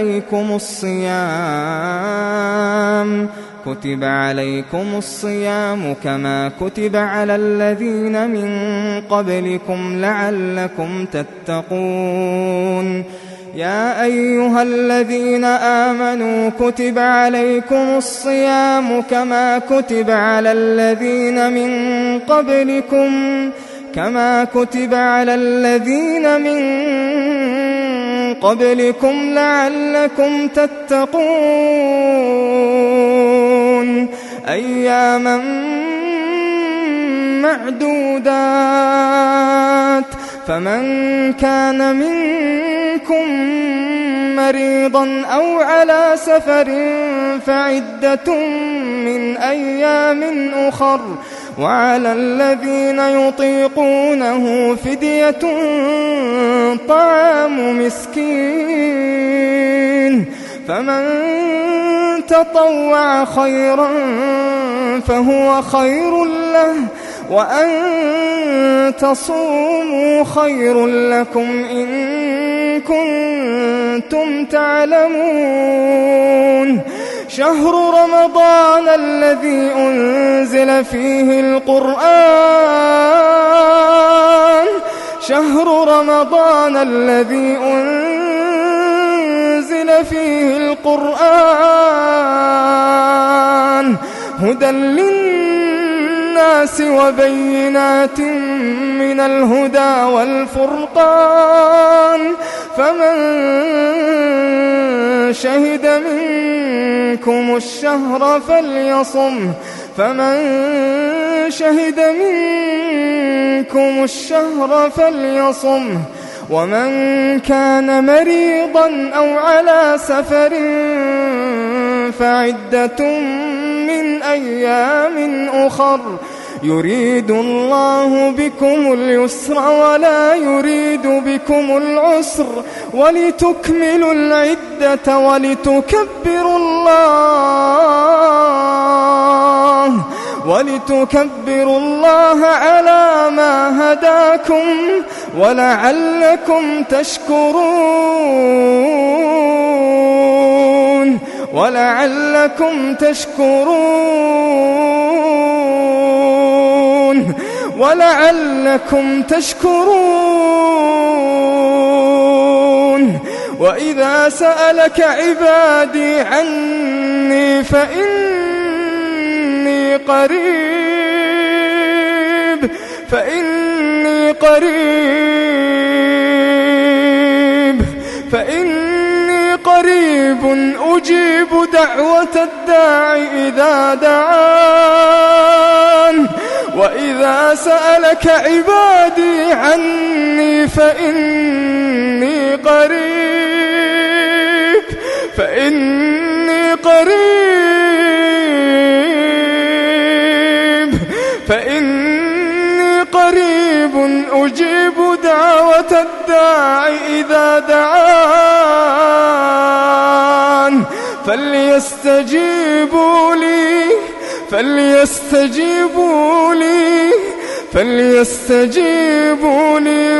B: عليكم الصيام كما كتب على الذين من قبلكم لعلكم تتقون. يا أيها الذين آمنوا كتب عليكم الصيام كما كتب على الذين من قبلكم لعلكم تتقون أياما معدودات فمن كان منكم مريضا أو على سفر فعدة من أيام أخر وعلى الذين يطيقونه فدية طعام مسكين فمن تطوع خيرا فهو خير له وأن تصوموا خير لكم إن كنتم تعلمون شهر رمضان الذي أنزل فيه القرآن هدى للناس وبينات من الهدى والفرقان فمن شهد منكم الشهر فليصمه ومن كان مريضا أو على سفر فعدة من أيام أخر يريد الله بكم اليسر ولا يريد بكم العسر ولتكملوا العدة ولتكبروا الله على ما هداكم ولعلكم تشكرون وإذا سألك عبادي عني فإني قريب أجيب دعوة الداع إذا دعان وإذا سألك عبادي عني فإني قريب أجيب دعوة الداع إذا دعان فليستجيبوا لي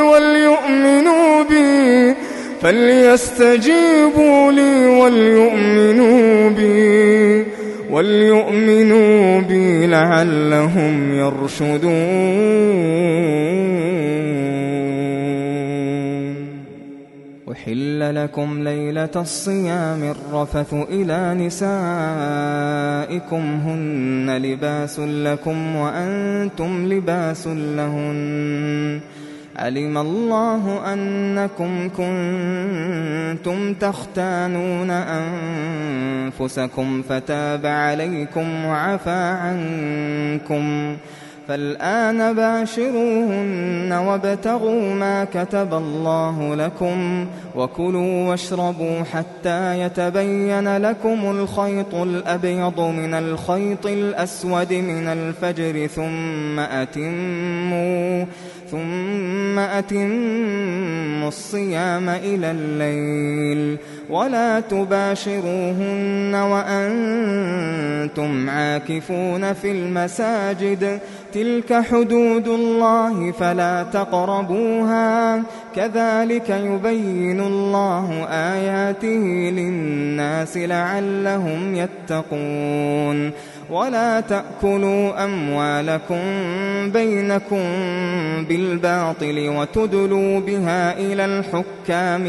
B: وليؤمنوا بي لعلهم يرشدون أحل لكم ليلة الصيام الرفث إلى نسائكم هن لباس لكم وأنتم لباس لهن علم الله أنكم كنتم تختانون أنفسكم فتاب عليكم وعفى عنكم فالآن باشروهن وابتغوا ما كتب الله لكم وكلوا واشربوا حتى يتبين لكم الخيط الأبيض من الخيط الأسود من الفجر ثم أتموا الصيام إلى الليل ولا تباشروهن وأنتم عاكفون في المساجد تلك حدود الله فلا تقربوها كذلك يبين الله آياته للناس لعلهم يتقون ولا تأكلوا أموالكم بينكم بالباطل وتدلوا بها إلى الحكام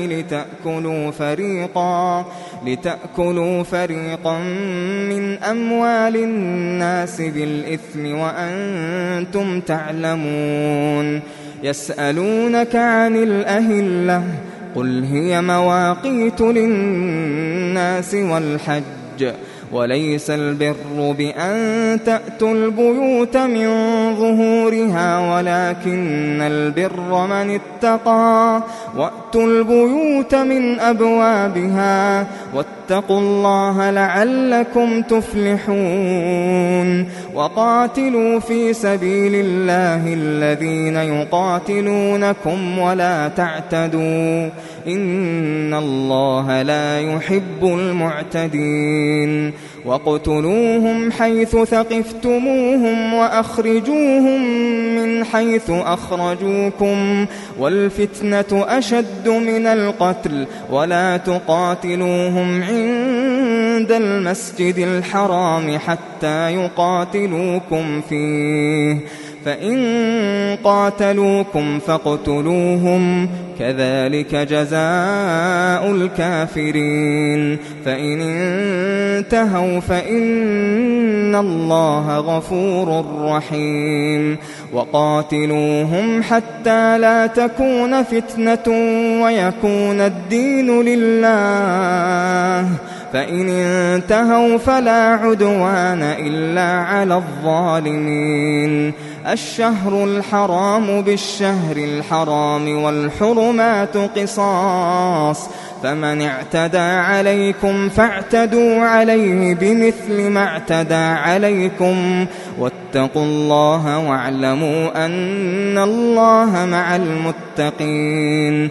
B: لتأكلوا فريقا من أموال الناس بالإثم وأنتم تعلمون. يسألونك عن الأهلة قل هي مواقيت للناس والحج وليس البر بأن تأتوا البيوت من ظهورها ولكن البر من اتقى وأتوا البيوت من أبوابها واتقوا الله لعلكم تفلحون. وقاتلوا في سبيل الله الذين يقاتلونكم ولا تعتدوا إن الله لا يحب المعتدين. وَاقْتُلُوهُمْ حَيْثُ ثَقِفْتُمُوهُمْ وَأَخْرِجُوهُمْ مِنْ حَيْثُ أَخْرَجُوكُمْ وَالْفِتْنَةُ أَشَدُّ مِنَ الْقَتْلِ وَلَا تُقَاتِلُوهُمْ عِندَ الْمَسْجِدِ الْحَرَامِ حَتَّى يُقَاتِلُوكُمْ فِيهِ فَإِن قَاتَلُوكُمْ فَاقْتُلُوهُمْ كَذَلِكَ جَزَاءُ الْكَافِرِينَ. فَإِنِ انتهوا فإن الله غفور رحيم. وقاتلوهم حتى لا تكون فتنة ويكون الدين لله فإن انتهوا فلا عدوان إلا على الظالمين. الشهر الحرام بالشهر الحرام والحرمات قصاص فمن اعتدى عليكم فاعتدوا عليه بمثل ما اعتدى عليكم واتقوا الله واعلموا أن الله مع المتقين.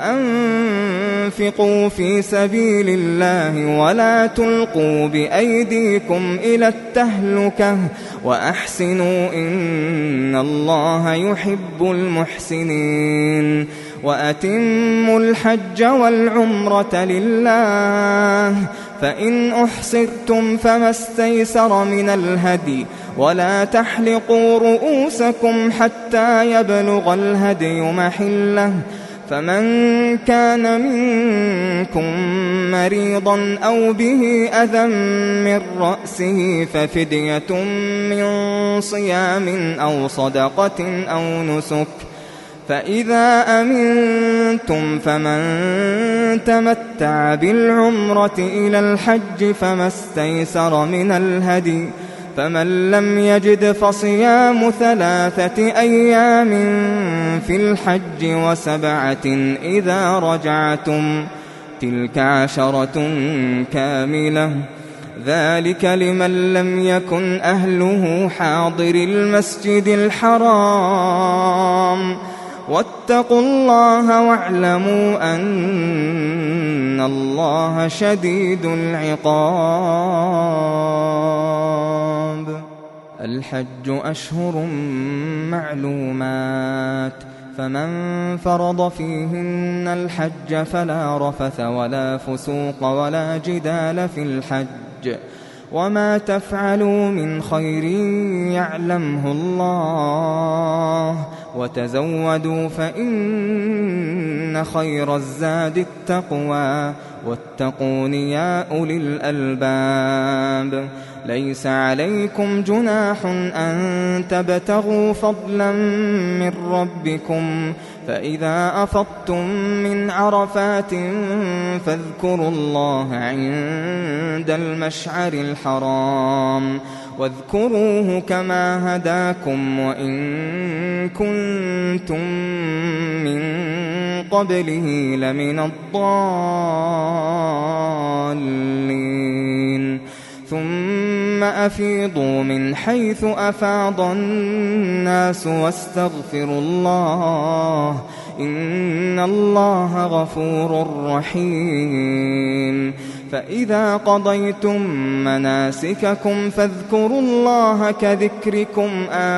B: وأنفقوا في سبيل الله ولا تلقوا بأيديكم إلى التهلكة وأحسنوا إن الله يحب المحسنين. وأتموا الحج والعمرة لله فإن أحصرتم فما استيسر من الهدي ولا تحلقوا رؤوسكم حتى يبلغ الهدي محله فمن كان منكم مريضا أو به أذى من رأسه ففدية من صيام أو صدقة أو نسك فإذا أمنتم فمن تمتع بالعمرة إلى الحج فما استيسر من الهدي فمن لم يجد فصيام 3 أيام في الحج و7 إذا رجعتم تلك 10 كاملة ذلك لمن لم يكن أهله حاضر المسجد الحرام واتقوا الله واعلموا أن الله شديد العقاب. الحج أشهر معلومات فمن فرض فيهن الحج فلا رفث ولا فسوق ولا جدال في الحج وما تفعلوا من خير يعلمه الله وتزودوا فإن خير الزاد التقوى واتقون يا أولي الألباب. ليس عليكم جناح أن تبتغوا فضلا من ربكم فإذا أفضتم من عرفات فاذكروا الله عند المشعر الحرام واذكروه كما هداكم وإن كنتم من قبله لمن الضالين. ثم أفيضوا من حيث أفاض الناس واستغفروا الله إن الله غفور رحيم. فإذا قضيتم مناسككم فاذكروا الله كذكركم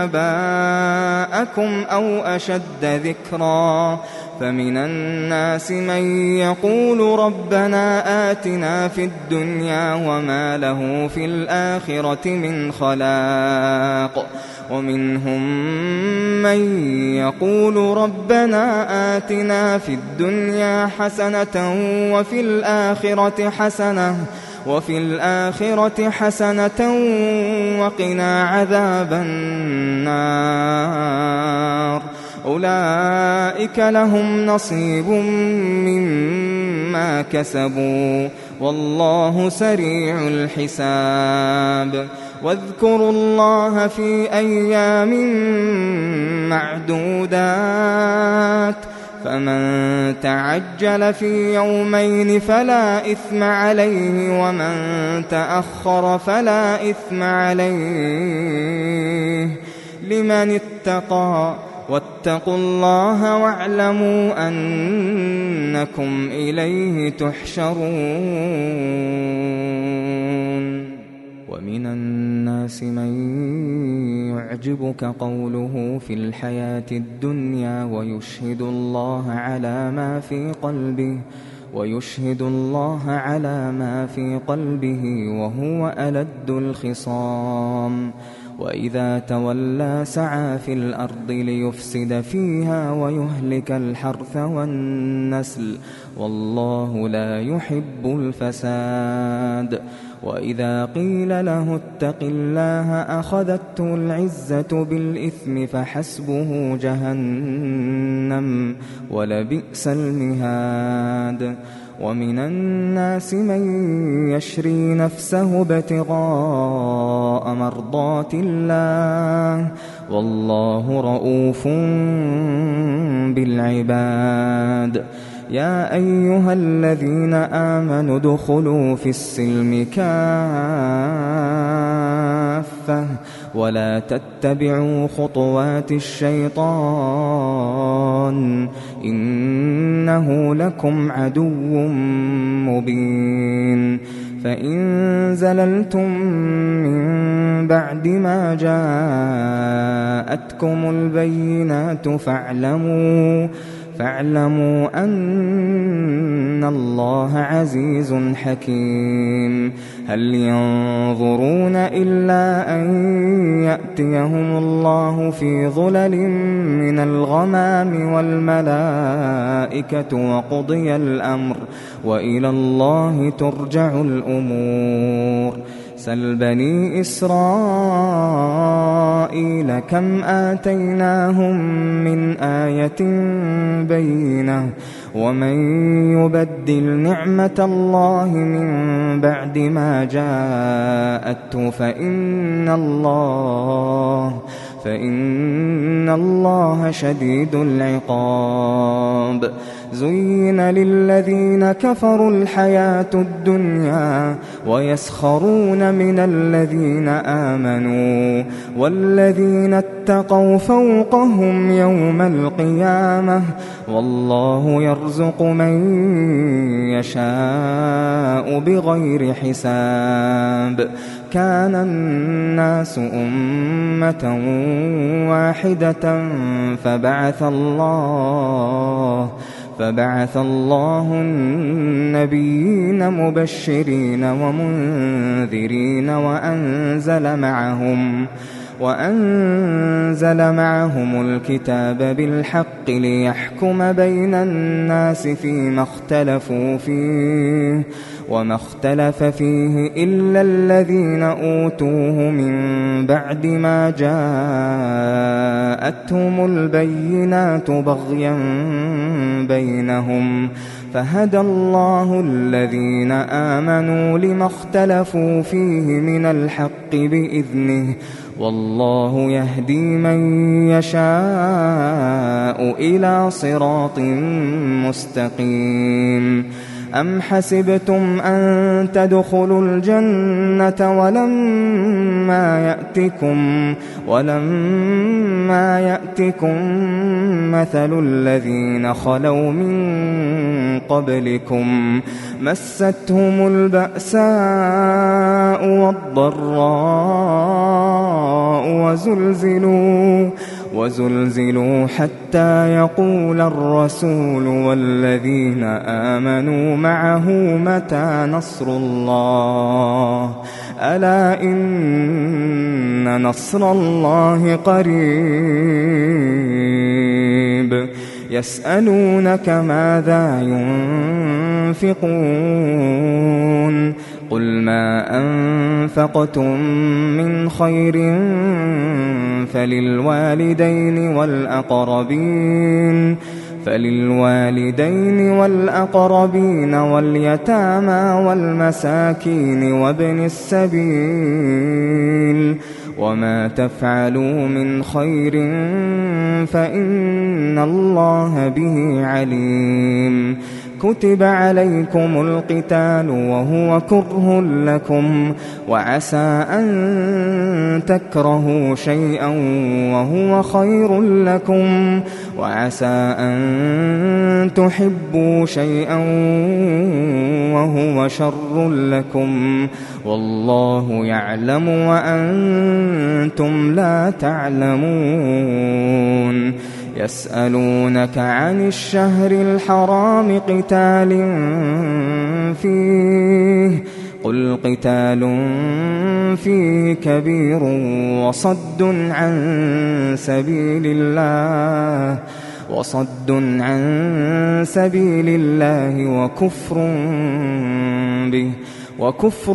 B: آباءكم أو أشد ذكرا فمن الناس من يقول ربنا آتنا في الدنيا وما له في الآخرة من خلاق ومنهم من يقول ربنا آتنا في الدنيا حسنة وفي الآخرة حسنة وقنا عذاب النار أولئك لهم نصيب مما كسبوا والله سريع الحساب واذكروا الله في أيام معدودات فمن تعجل في يومين فلا إثم عليه ومن تأخر فلا إثم عليه لمن اتقى واتقوا الله واعلموا أنكم إليه تحشرون ومن الناس من يعجبك قوله في الحياة الدنيا ويشهد الله على ما في قلبه وهو ألد الخصام وإذا تولى سعى في الأرض ليفسد فيها ويهلك الحرث والنسل والله لا يحب الفساد وإذا قيل له اتق الله أخذته العزة بالإثم فحسبه جهنم ولبئس المهاد ومن الناس من يشري نفسه ابتغاء مرضات الله والله رؤوف بالعباد يا أيها الذين آمنوا ادخلوا في السلم كافة ولا تتبعوا خطوات الشيطان إنه لكم عدو مبين فإن زللتم من بعد ما جاءتكم البينات فاعلموا أن الله عزيز حكيم هل ينظرون إلا أن يأتيهم الله في ظلل من الغمام والملائكة وقضي الأمر وإلى الله ترجع الأمور سل بني إسرائيل كم آتيناهم من آية بينة ومن يبدل نعمة الله من بعد ما جاءته فإن الله شديد العقاب زين للذين كفروا الحياة الدنيا ويسخرون من الذين آمنوا والذين اتقوا فوقهم يوم القيامة والله يرزق من يشاء بغير حساب كان الناس أمة واحدة فبعث الله النبيين مبشرين ومنذرين وأنزل معهم الكتاب بالحق ليحكم بين الناس فيما اختلفوا فيه وما اختلف فيه إلا الذين أوتوه من بعد ما جاءتهم البينات بغيا بينهم فهدى الله الذين آمنوا لما اختلفوا فيه من الحق بإذنه والله يهدي من يشاء إلى صراط مستقيم أم حسبتم أن تدخلوا الجنة ولما يأتكم مثل الذين خلوا من قبلكم مستهم البأساء والضراء وزلزلوا حتى يقول الرسول والذين آمنوا معه متى نصر الله ألا إن نصر الله قريب يسألونك ماذا ينفقون قل ما أنفقتم من خير فللوالدين والأقربين واليتامى والمساكين وابن السبيل وما تفعلوا من خير فإن الله به عليم كتب عليكم القتال وهو كره لكم وعسى أن تكرهوا شيئا وهو خير لكم وعسى أن تحبوا شيئا وهو شر لكم والله يعلم وأنتم لا تعلمون يسألونك عن الشهر الحرام قتال فيه قل قتال فيه كبير وصد عن سبيل الله وكفر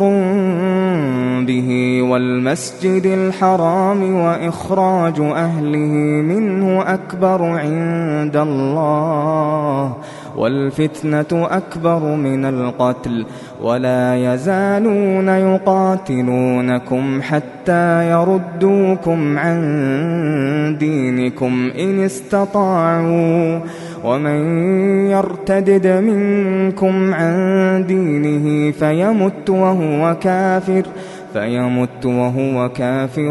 B: به والمسجد الحرام وإخراج أهله منه أكبر عند الله والفتنة أكبر من القتل ولا يزالون يقاتلونكم حتى يردوكم عن دينكم إن استطاعوا ومن يرتدد منكم عن دينه فيمت وهو كافر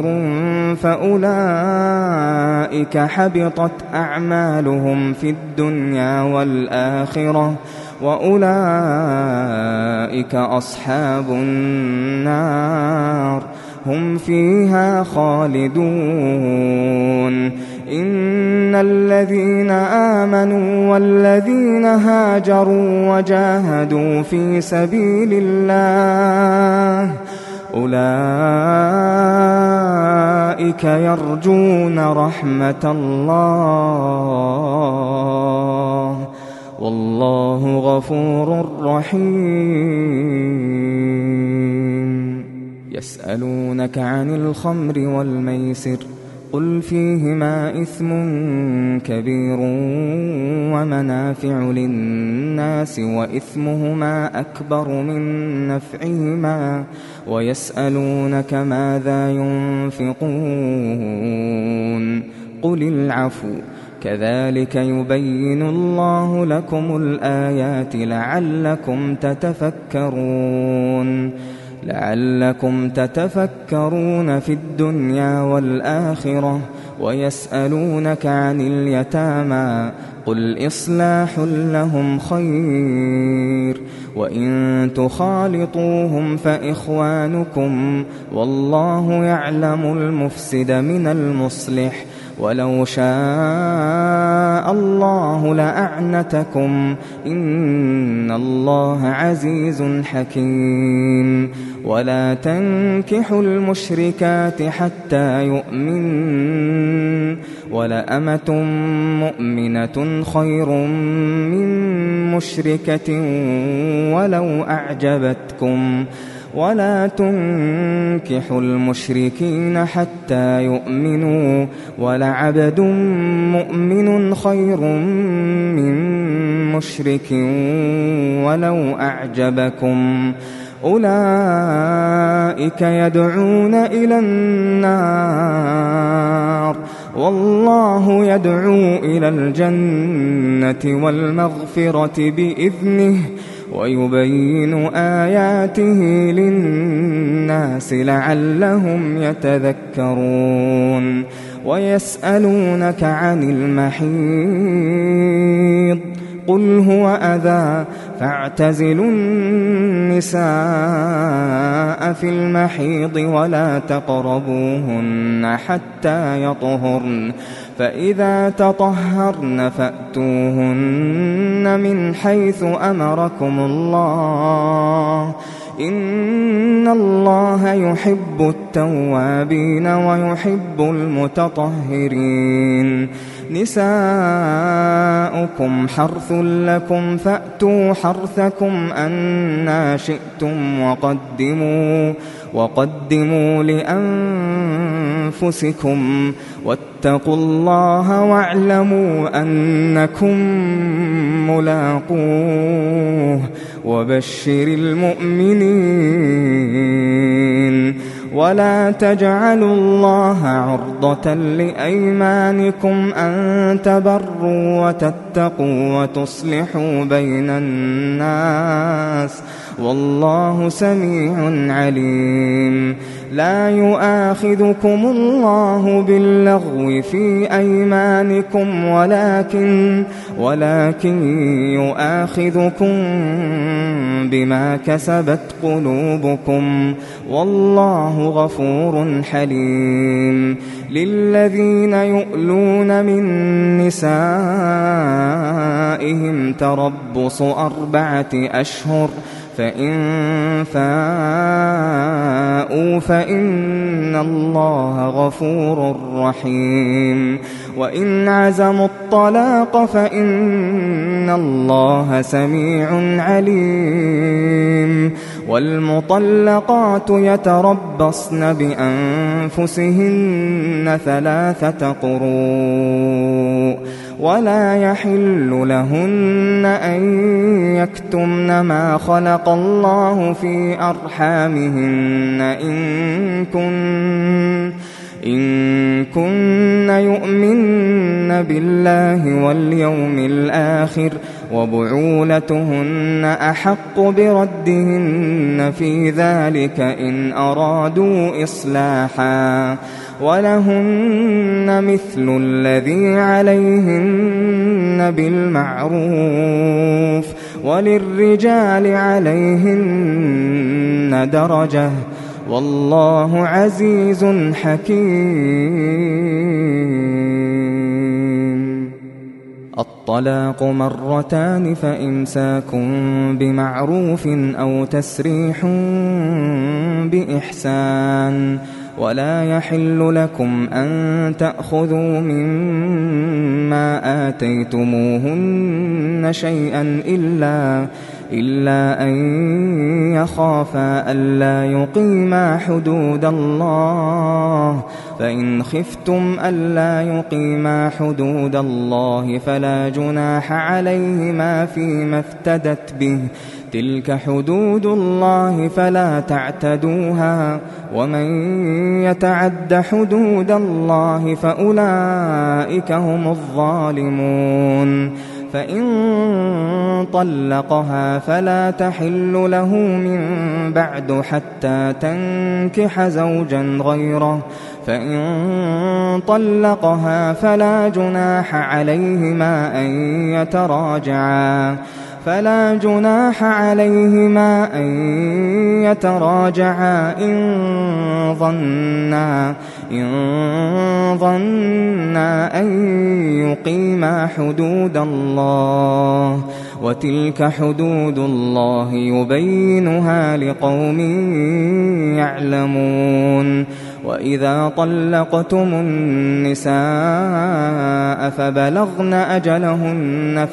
B: فأولئك حبطت أعمالهم في الدنيا والآخرة وأولئك أصحاب النار هم فيها خالدون إن الذين آمنوا والذين هاجروا وجاهدوا في سبيل الله أولئك يرجون رحمة الله والله غفور رحيم يسألونك عن الخمر والميسر قل فيهما إثم كبير ومنافع للناس وإثمهما أكبر من نفعهما ويسألونك ماذا ينفقون قل العفو كذلك يبين الله لكم الآيات لعلكم تتفكرون في الدنيا والآخرة ويسألونك عن اليتامى قل إصلاح لهم خير وإن تخالطوهم فإخوانكم والله يعلم المفسد من المصلح ولو شاء الله لأعنتكم إن الله عزيز حكيم ولا تنكحوا المشركات حتى يؤمنوا ولأمة مؤمنة خير من مشركة ولو أعجبتكم ولا تنكحوا المشركين حتى يؤمنوا ولعبد مؤمن خير من مشرك ولو أعجبكم أولئك يدعون إلى النار والله يدعو إلى الجنة والمغفرة بإذنه ويبين آياته للناس لعلهم يتذكرون ويسألونك عن المحيض قل هو أذى فاعتزلوا النساء في المحيض ولا تقربوهن حتى يطهرن فإذا تطهرن فأتوهن من حيث أمركم الله إن الله يحب التوابين ويحب المتطهرين نساؤكم حرث لكم فأتوا حرثكم أنى شئتم وقدموا لأنفسكم واتقوا الله واعلموا أنكم ملاقوه وبشر المؤمنين ولا تجعلوا الله عرضة لأيمانكم أن تبروا وتتقوا وتصلحوا بين الناس والله سميع عليم لا يؤاخذكم الله باللغو في أيمانكم ولكن يؤاخذكم بما كسبت قلوبكم والله غفور حليم للذين يؤلون من نسائهم تربص 4 أشهر فإن فاءوا فإن الله غفور رحيم وإن عزموا الطلاق فإن الله سميع عليم والمطلقات يتربصن بأنفسهن 3 قروء ولا يحل لهن أن يكتمن ما خلق الله في أرحامهن إن كن يؤمن بالله واليوم الآخر وبعولتهن أحق بردهن في ذلك إن أرادوا إصلاحا ولهن مثل الذي عليهن بالمعروف وللرجال عليهن درجة والله عزيز حكيم الطلاق 2 مرتان فإمساك بمعروف أو تسريح بإحسان ولا يحل لكم أن تأخذوا مما آتيتموهن شيئا إلا أن يخافا ألا يقيما حدود الله فإن خفتم ألا يقيما حدود الله فلا جناح عليهما فيما افتدت به تلك حدود الله فلا تعتدوها ومن يتعد حدود الله فأولئك هم الظالمون فإن طلقها فلا تحل له من بعد حتى تنكح زوجا غيره فإن طلقها فلا جناح عليهما أن يتراجعا إن ظنا أن يقيما حدود الله وتلك حدود الله يبينها لقوم يعلمون وإذا طلقتم النساء فبلغن أجلهن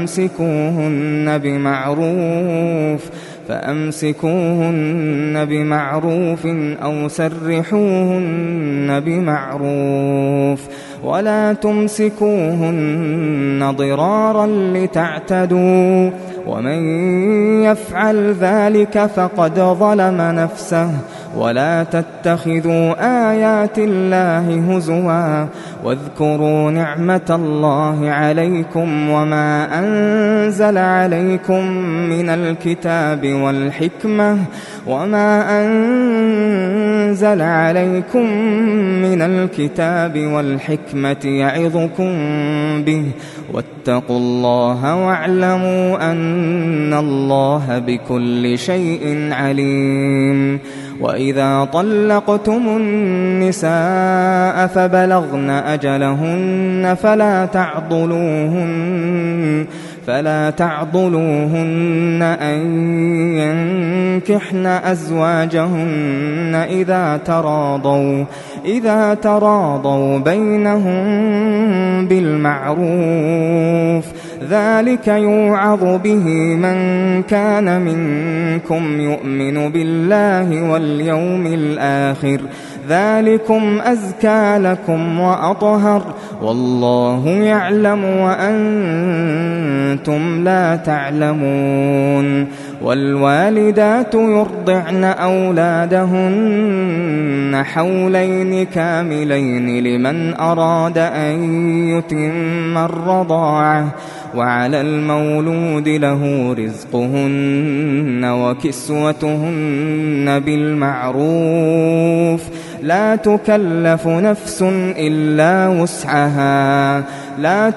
B: فأمسكوهن بمعروف أو سرحوهن بمعروف ولا تمسكوهن ضرارا لتعتدوا ومن يفعل ذلك فقد ظلم نفسه. ولا تتخذوا آيات الله هزوا واذكروا نعمة الله عليكم وما أنزل عليكم من الكتاب والحكمة يعظكم به واتقوا الله واعلموا أن الله بكل شيء عليم. وإذا طلقتم النساء فبلغن أجلهن فلا تعضلوهن أن ينكحن أزواجهن إذا تراضوا بينهم بالمعروف. ذلك يوعظ به من كان منكم يؤمن بالله واليوم الآخر. ذلكم أزكى لكم وأطهر والله يعلم وأنتم لا تعلمون. والوالدات يرضعن أولادهن حولين كاملين لمن أراد أن يتم الرضاعة. وعلى المولود له رزقهن وكسوتهن بالمعروف. لا تكلف نفس إلا وسعها. لا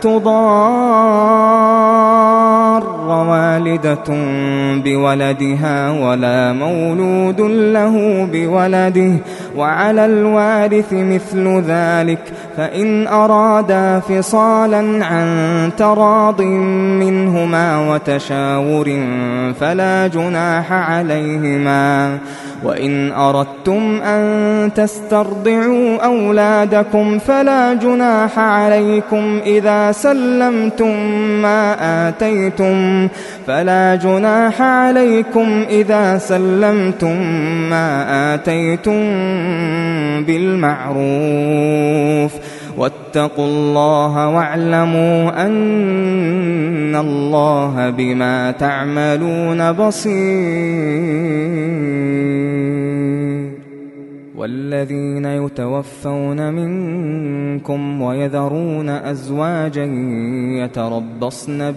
B: تضار والدة بولدها ولا مولود له بولده وعلى الوارث مثل ذلك فإن أرادا فصالا عن تراض منهما وتشاور فلا جناح عليهما. وإن أردتم أن تسترضعوا أولادكم فلا جناح عليكم إذا سلمتم ما آتيتم بالمعروف. واتقوا الله واعلموا أن الله بما تعملون بصير. والذين يتوفون منكم ويذرون أزواجا يتربصن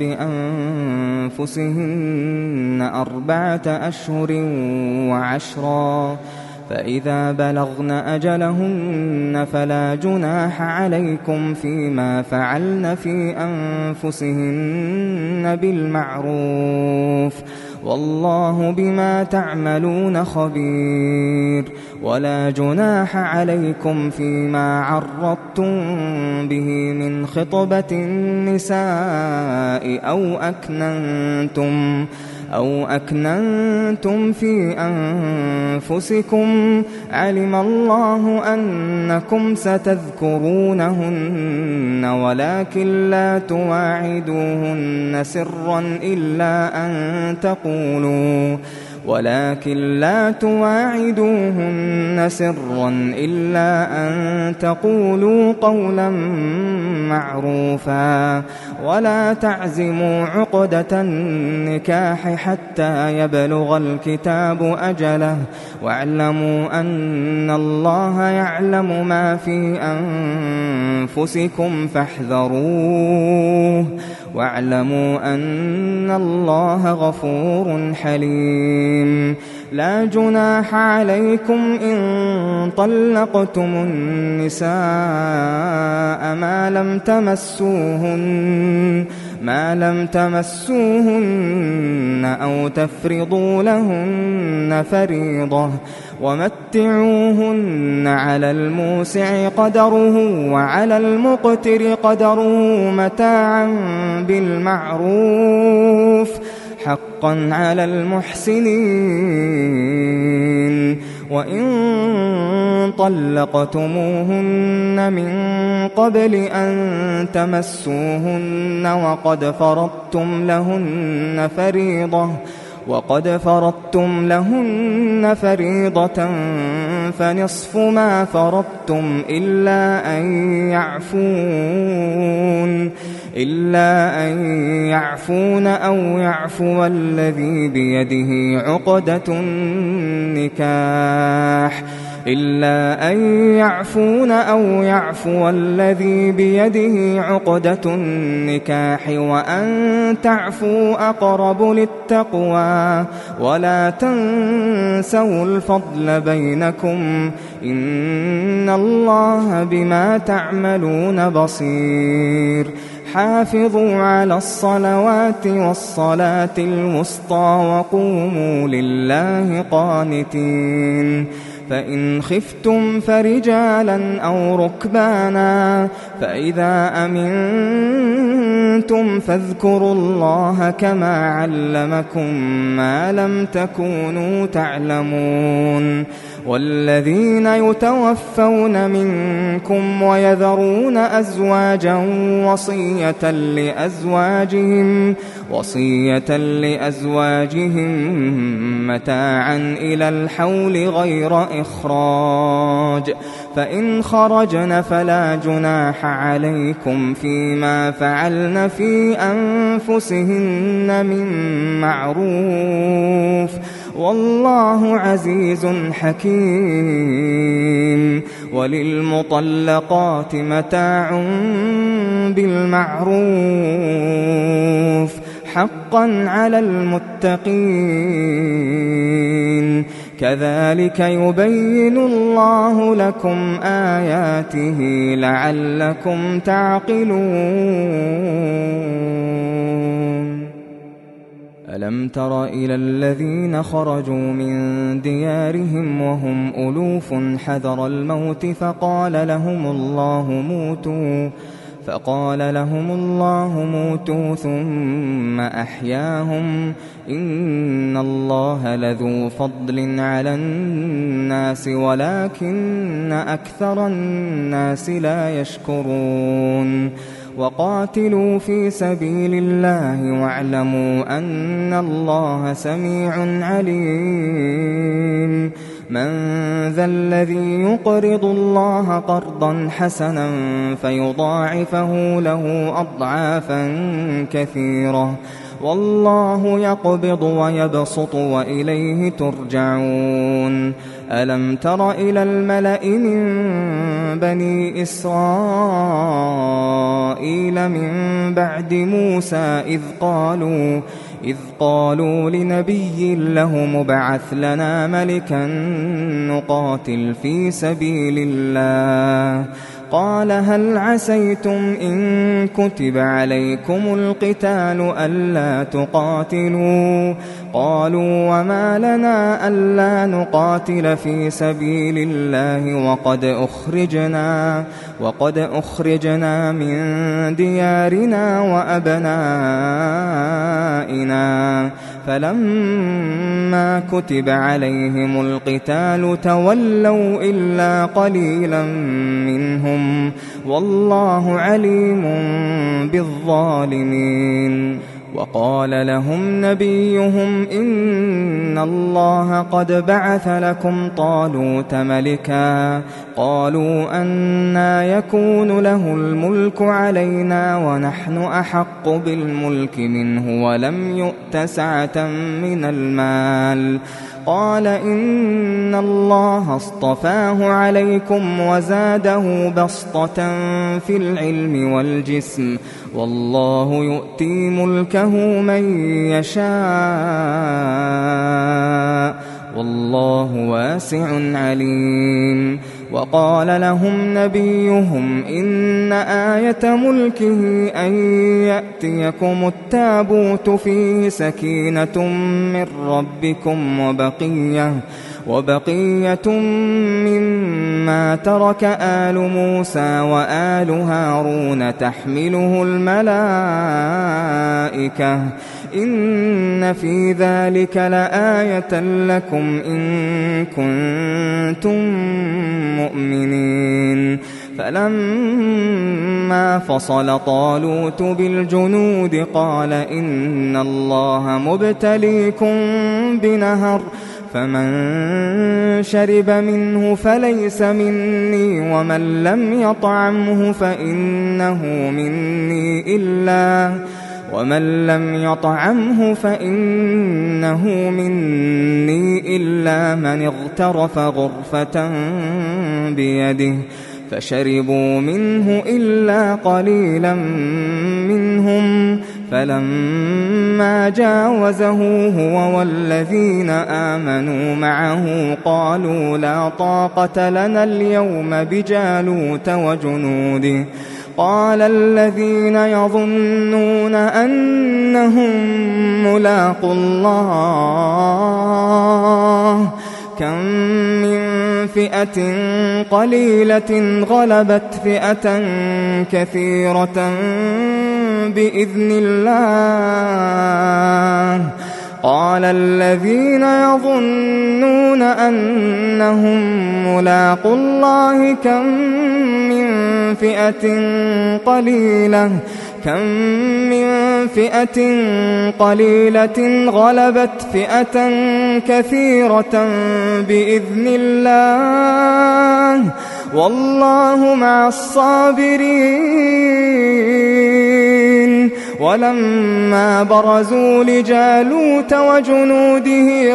B: بأنفسهن 4 أشهر و10 فإذا بلغن أجلهن فلا جناح عليكم فيما فعلن في أنفسهن بالمعروف والله بما تعملون خبير. ولا جناح عليكم فيما عرضتم به من خطبة النساء أو أكننتم في أنفسكم علم الله أنكم ستذكرونهن ولكن لا تواعدوهن سرا إلا أن تقولوا قولا معروفا. ولا تعزموا عقدة النكاح حتى يبلغ الكتاب أجله واعلموا أن الله يعلم ما في أنفسكم فاحذروه واعلموا أن الله غفور حليم. لا جناح عليكم إن طلقتم النساء ما لم تمسوهن أو تفرضوا لهن فريضة ومتعوهن على الموسع قدره وعلى المقتر قدره متاعا بالمعروف حقا على المحسنين. وإن طلقتموهن من قبل أن تمسوهن وقد فرضتم لهن فريضة وقد فرضتم لهن فريضة فنصف ما فرضتم إلا أن يعفون أو يعفو الذي بيده عقدة النكاح وأن تعفوا أقرب للتقوى ولا تنسوا الفضل بينكم إن الله بما تعملون بصير حافظوا على الصلوات والصلاة الوسطى وقوموا لله قانتين فإن خفتم فرجالا أو ركبانا فإذا أمنتم فاذكروا الله كما علمكم ما لم تكونوا تعلمون والذين يتوفون منكم ويذرون أزواجا وصية لأزواجهم متاعا إلى الحول غير إخراج فإن خرجن فلا جناح عليكم فيما فعلن في أنفسهن من معروف والله عزيز حكيم وللمطلقات متاع بالمعروف حقا على المتقين كذلك يبين الله لكم آياته لعلكم تعقلون ألم تر إلى الذين خرجوا من ديارهم وهم ألوف حذر الموت فقال لهم الله موتوا ثم أحياهم إن الله لذو فضل على الناس ولكن أكثر الناس لا يشكرون وقاتلوا في سبيل الله واعلموا أن الله سميع عليم من ذا الذي يقرض الله قرضا حسنا فيضاعفه له أضعافا كثيرة والله يقبض ويبسط وإليه ترجعون ألم تر إلى الملأ من بني إسرائيل من بعد موسى إذ قالوا لنبي له مبعث لنا ملكا نقاتل في سبيل الله قال هل عسيتم إن كتب عليكم القتال ألا تقاتلوا قالوا وما لنا ألا نقاتل في سبيل الله وقد أخرجنا من ديارنا وأبنائنا فلما كتب عليهم القتال تولوا إلا قليلا منهم والله عليم بالظالمين وقال لهم نبيهم إن الله قد بعث لكم طالوت ملكا قالوا أنى يكون له الملك علينا ونحن أحق بالملك منه ولم يؤت سعة من المال قال إن الله اصطفاه عليكم وزاده بسطة في العلم والجسم والله يؤتي ملكه من يشاء والله واسع عليم وقال لهم نبيهم إن آية ملكه أن يأتيكم التابوت فيه سكينة من ربكم وبقية مما ترك آل موسى وآل هارون تحمله الملائكة إن في ذلك لآية لكم إن كنتم مؤمنين فلما فصل طالوت بالجنود قال إن الله مبتليكم بنهر فمن شرب منه فليس مني ومن لم يطعمه فإنه مني إلا من اغترف غرفة بيده فشربوا منه إلا قليلا منهم فلما جاوزه هو والذين آمنوا معه قالوا لا طاقة لنا اليوم بجالوت وجنوده قال الذين يظنون أنهم ملاقو الله كم من فئة قليلة غلبت فئة كثيرة بإذن الله قال الذين يظنون أنهم ملاقو الله كم من فئة قليلة غلبت فئة كثيرة بإذن الله والله مع الصابرين ولما برزوا لجالوت وجنوده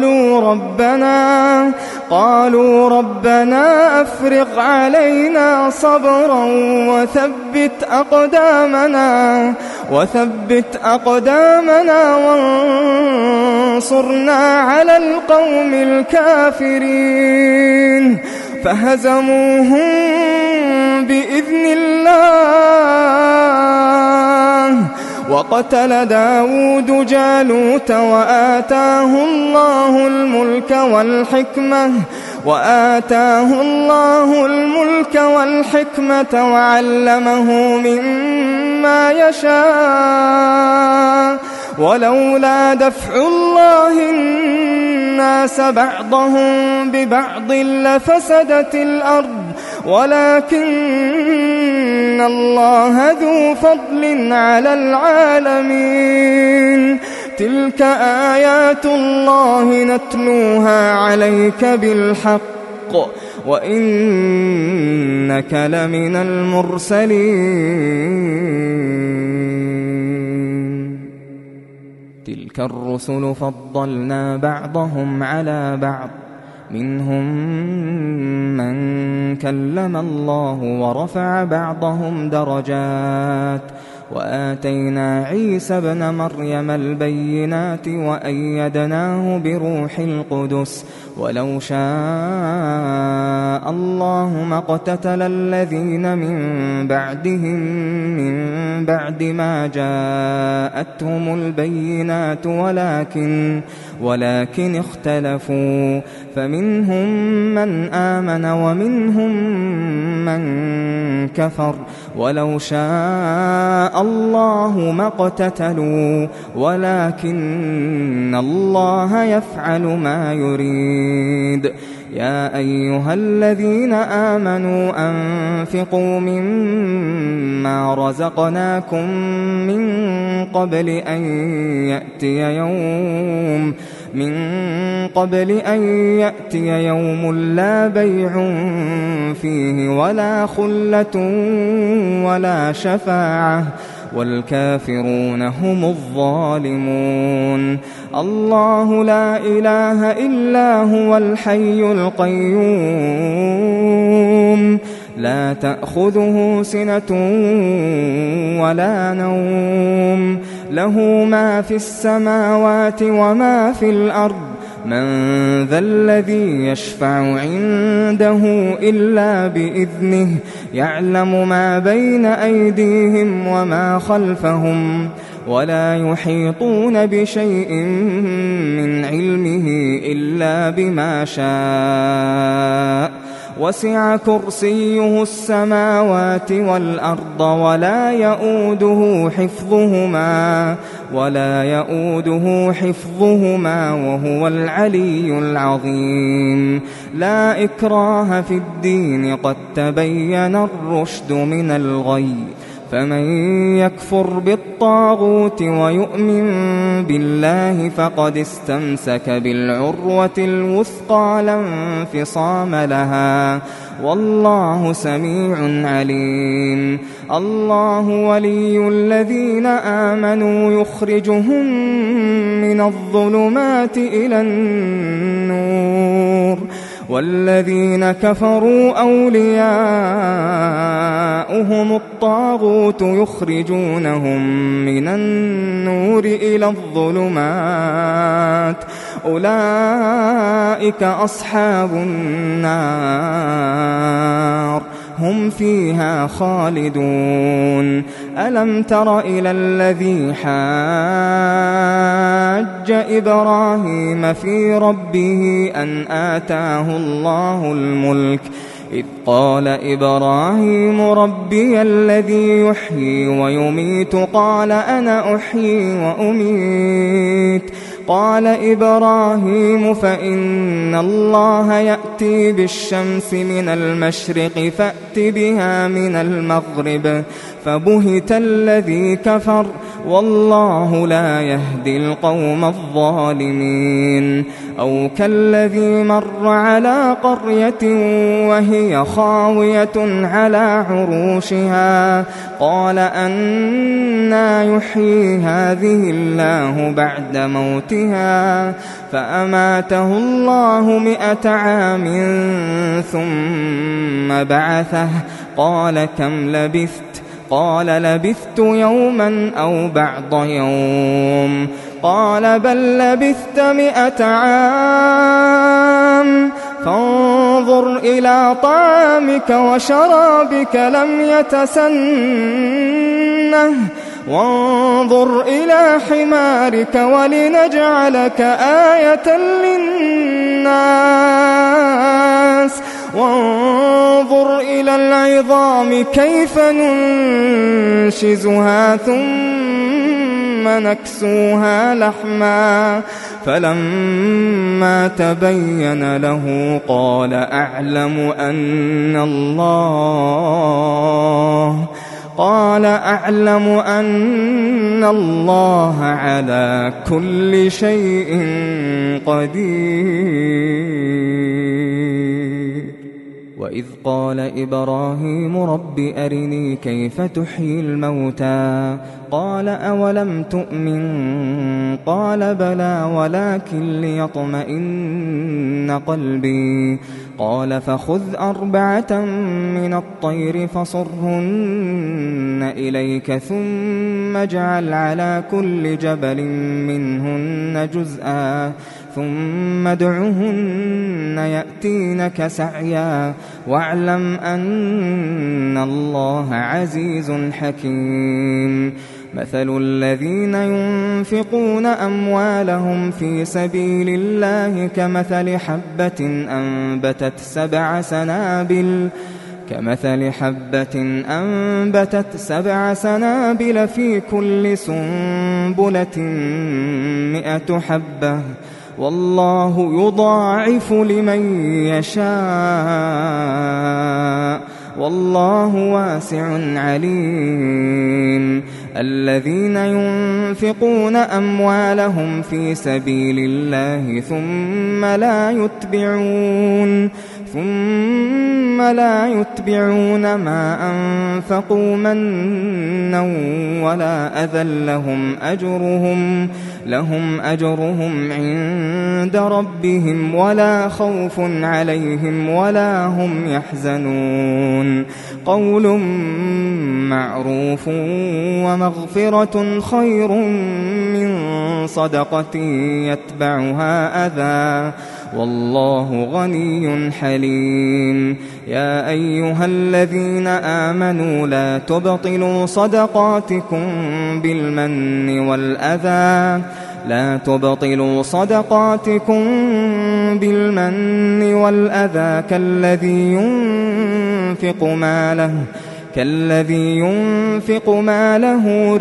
B: قالوا ربنا أفرغ علينا صبرا وثبت أقدامنا وانصرنا على القوم الكافرين فهزموهم بإذن الله وقتل داود جالوت وآتاه الله الملك والحكمة وعلمه مما يشاء ولولا دفع الله الناس بعضهم ببعض لفسدت الأرض ولكن الله ذو فضل على العالمين تلك آيات الله نتلوها عليك بالحق وإنك لمن المرسلين تلك الرسل فضلنا بعضهم على بعض منهم من كلم الله ورفع بعضهم درجات وآتينا عيسى ابن مريم البينات وأيدناه بروح القدس ولو شاء الله ما اقتتل الذين من بعدهم من بعد ما جاءتهم البينات ولكن اختلفوا فمنهم من آمن ومنهم من كفر ولو شاء الله ما اقتتلوا ولكن الله يفعل ما يريد يا أيها الذين آمنوا أنفقوا مما رزقناكم من قبل أن يأتي يوم لا بيع فيه ولا خلة ولا شفاعة والكافرون هم الظالمون الله لا إله إلا هو الحي القيوم لا تأخذه سنة ولا نوم له ما في السماوات وما في الأرض من ذا الذي يشفع عنده إلا بإذنه يعلم ما بين أيديهم وما خلفهم ولا يحيطون بشيء من علمه إلا بما شاء وسع كرسيه السماوات والأرض ولا يؤوده حفظهما وهو العلي العظيم. لا إكراه في الدين قد تبين الرشد من الغي، فمن يكفر بالطاغوت ويؤمن بالله فقد استمسك بالعروة الوثقى لا انفصام لها، والله سميع عليم. الله ولي الذين آمنوا يخرجهم من الظلمات إلى النور، والذين كفروا أولياؤهم الطاغوت يخرجونهم من النور إلى الظلمات، أولئك أصحاب النار هم فيها خالدون. ألم تر إلى الذي حاج إبراهيم في ربه أن آتاه الله الملك، إذ قال إبراهيم ربي الذي يحيي ويميت قال أنا أحيي وأميت. قال إبراهيم فإن الله يأتي بالشمس من المشرق فأت بها من المغرب، فبهت الذي كفر والله لا يهدي القوم الظالمين. أو كالذي مر على قرية وهي خاوية على عروشها قال أنى يحيي هذه الله بعد موتها، فأماته الله 100 عام ثم بعثه، قال كم لبثت؟ قال لبثت يوما أو بعض يوم، قال بل لبثت 100 عام، فانظر إلى طعامك وشرابك لم يتسنه، وانظر إلى حمارك ولنجعلك آية للناس، وانظر إلى العظام كيف ننشزها ثم نكسوها لحما، فلما تبين له قال أعلم أن الله على كل شيء قدير. وإذ قال إبراهيم رب أرني كيف تحيي الموتى، قال أولم تؤمن؟ قال بلى ولكن ليطمئن قلبي. قال فخذ 4 من الطير فصرهن إليك ثم اجعل على كل جبل منهن جزءا ثم ادعهن يأتينك سعيا، واعلم أن الله عزيز حكيم. مثل الذين ينفقون أموالهم في سبيل الله كمثل حبة أنبتت 7 سنابل في كل سنبلة 100 حبة، والله يضاعف لمن يشاء، والله واسع عليم. الذين ينفقون أموالهم في سبيل الله ثم لا يتبعون ما أنفقوا منا ولا أذى لهم أجرهم عند ربهم ولا خوف عليهم ولا هم يحزنون. قول معروف ومغفرة خير من صدقة يتبعها أذى، والله غني حليم. يا أيها الذين آمنوا لا تبطلوا صدقاتكم بالمن والأذى لا تبطلوا صدقاتكم بالمن والأذى كالذي ينفق ماله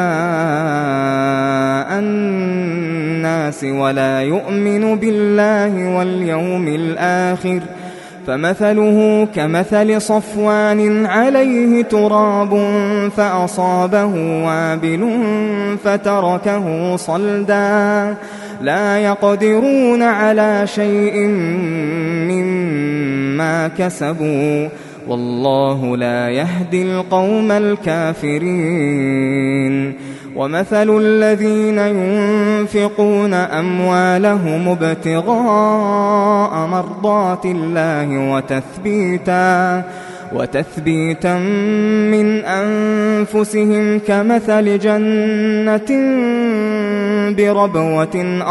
B: رئاء الناس ولا يؤمن بالله واليوم الآخر فمثله كمثل صفوان عليه تراب فأصابه وابل فتركه صلدا لا يقدرون على شيء مما كسبوا والله لا يهدي القوم الكافرين ومثل الذين ينفقون أموالهم ابتغاء مرضات الله وتثبيتا من أنفسهم كمثل جنة بربوة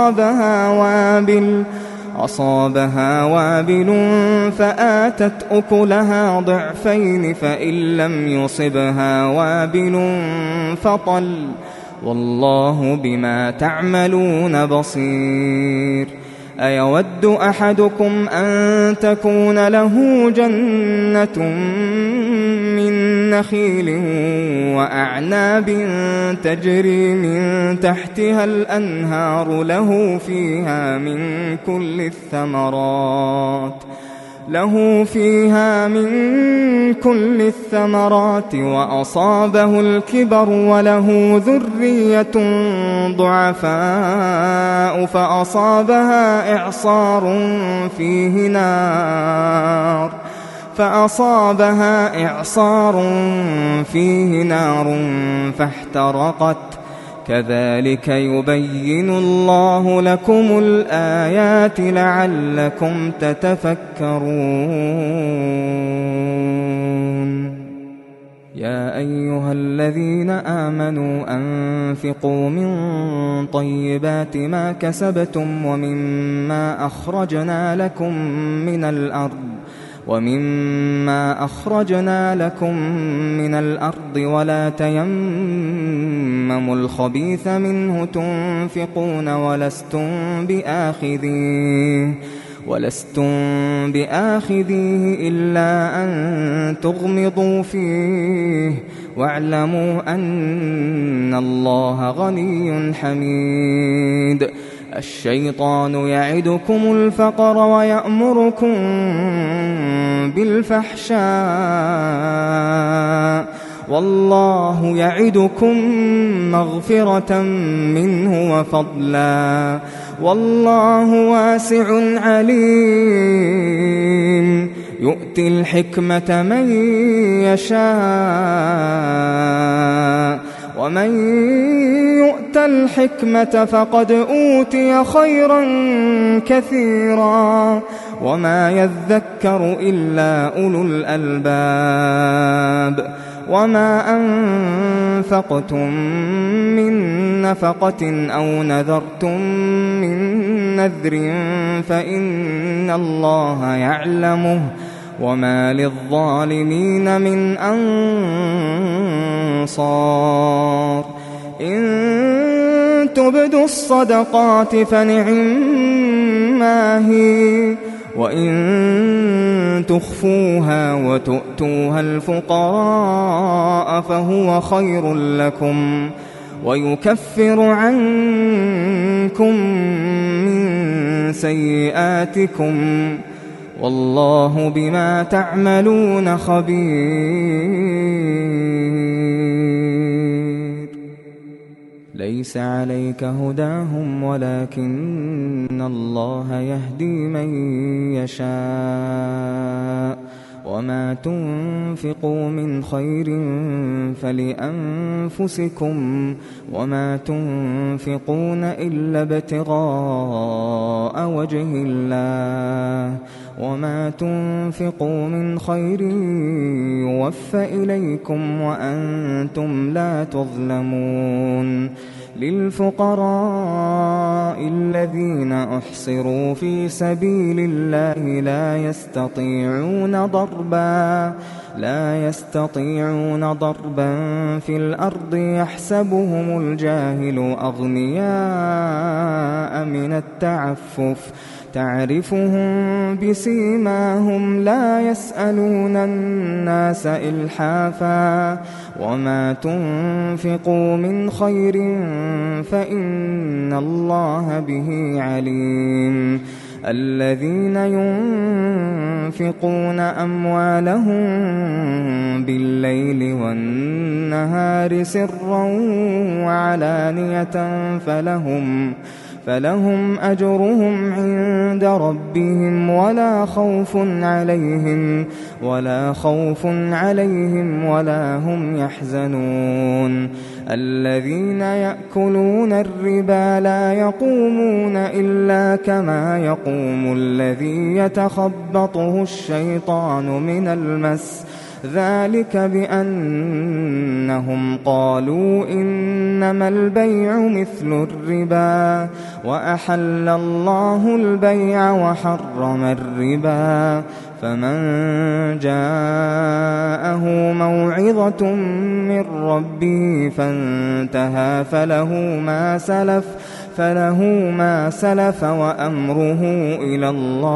B: أصابها وابل فآتت أكلها ضعفين فإن لم يصبها وابل فطل والله بما تعملون بصير أيود أحدكم أن تكون له جنة من نخيل وأعناب تجري من تحتها الأنهار له فيها من كل الثمرات وأصابه الكبر وله ذرية ضعفاء فأصابها إعصار فيه نار فاحترقت كذلك يبين الله لكم الآيات لعلكم تتفكرون يا أيها الذين آمنوا أنفقوا من طيبات ما كسبتم ومما أخرجنا لكم من الأرض ولا تيمموا الخبيث منه تنفقون ولستم بآخذيه إلا أن تغمضوا فيه واعلموا أن الله غني حميد الشيطان يعدكم الفقر ويأمركم بالفحشاء والله يعدكم مغفرة منه وفضلا والله واسع عليم يؤتي الحكمة من يشاء ومن يؤت الحكمة فقد أوتي خيرا كثيرا وما يذكر إلا أولو الألباب وما أنفقتم من نفقة أو نذرتم من نذر فإن الله يعلمه وما للظالمين من أنصار إن تبدوا الصدقات فنعما هي وإن تخفوها وتؤتوها الفقراء فهو خير لكم ويكفر عنكم من سيئاتكم والله بما تعملون خبير ليس عليك هداهم ولكن الله يهدي من يشاء وما تنفقوا من خير فلأنفسكم وما تنفقون إلا ابتغاء وجه الله وما تنفقوا من خير يوفى إليكم وأنتم لا تظلمون للفقراء الذين أحصروا في سبيل الله لا يستطيعون لا يستطيعون ضربا في الأرض يحسبهم الجاهل أغنياء من التعفف تعرفهم بسيماهم لا يسألون الناس إلحافا وما تنفقوا من خير فإن الله به عليم الذين ينفقون أموالهم بالليل والنهار سرا وعلانية فلهم أجرهم عند ربهم ولا خوف عليهم ولا هم يحزنون الذين يأكلون الربا لا يقومون إلا كما يقوم الذي يتخبطه الشيطان من المس ذلك بأنهم قالوا إنما البيع مثل الربا وأحل الله البيع وحرم الربا فمن جاءه موعظة من ربه فانتهى فله ما سلف وأمره إلى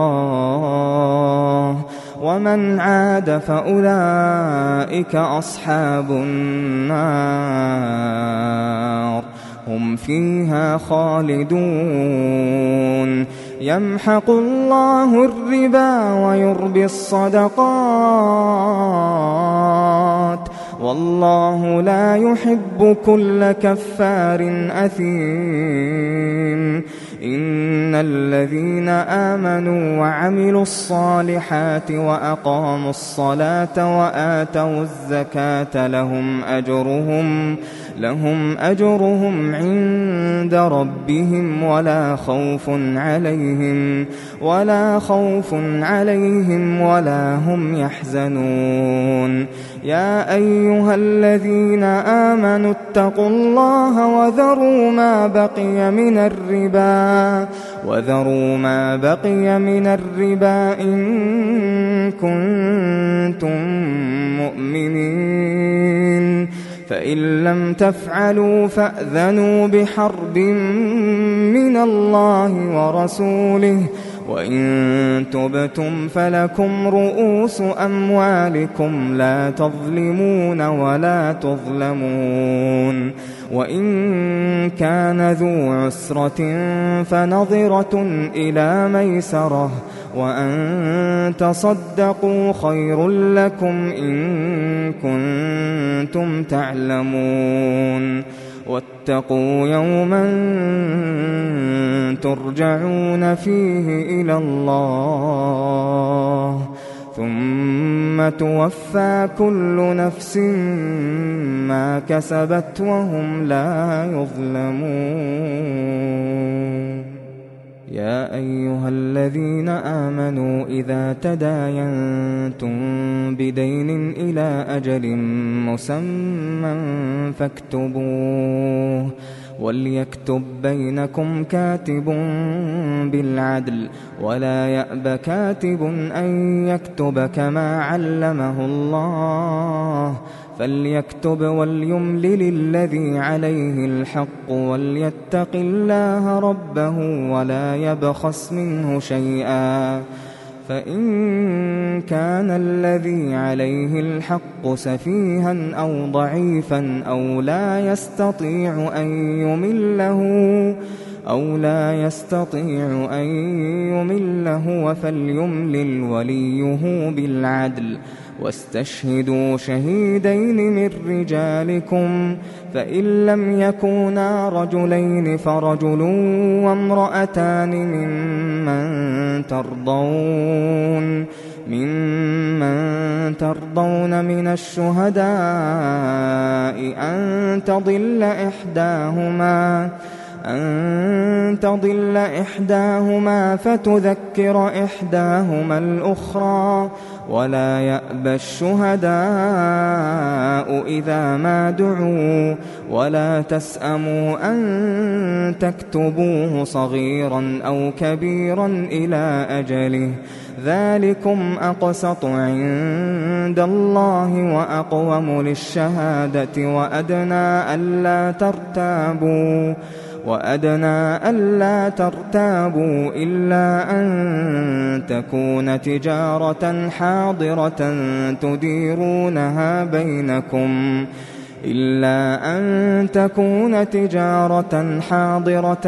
B: الله ومن عاد فأولئك أصحاب النار هم فيها خالدون يمحق الله الربا ويربي الصدقات والله لا يحب كل كفار أثيم إن الذين آمنوا وعملوا الصالحات وأقاموا الصلاة وآتوا الزكاة لهم أجرهم عند ربهم ولا خوف عليهم ولا هم يحزنون يا أيها الذين آمنوا اتقوا الله وذروا ما بقي من الربا إن كنتم مؤمنين فإن لم تفعلوا فأذنوا بحرب من الله ورسوله وإن تبتم فلكم رؤوس أموالكم لا تظلمون ولا تظلمون وإن كان ذو عسرة فنظرة إلى ميسرة وأن تصدقوا خير لكم إن كنتم تعلمون واتقوا يوما ترجعون فيه إلى الله ثم توفى كل نفس ما كسبت وهم لا يظلمون يا أيها الذين آمنوا إذا تداينتم بدين إلى أجل مسمى فاكتبوه وليكتب بينكم كاتب بالعدل ولا يأب كاتب أن يكتب كما علمه الله فليكتب وليملل الذي عليه الحق وليتق الله ربه ولا يبخس منه شيئا فإن كان الذي عليه الحق سفيها أو ضعيفا أو لا يستطيع أن يمله فليملل وليه بالعدل واستشهدوا شهيدين من رجالكم فإن لم يكونا رجلين فرجل وامرأتان ممن ترضون من الشهداء أن تضل إحداهما فتذكر إحداهما الأخرى ولا يأبى الشهداء إذا ما دعوا ولا تسأموا أن تكتبوه صغيرا أو كبيرا إلى أجله ذلكم أقسط عند الله وأقوم للشهادة وأدنى ألا ترتابوا إلا أن تكون تجارة حاضرة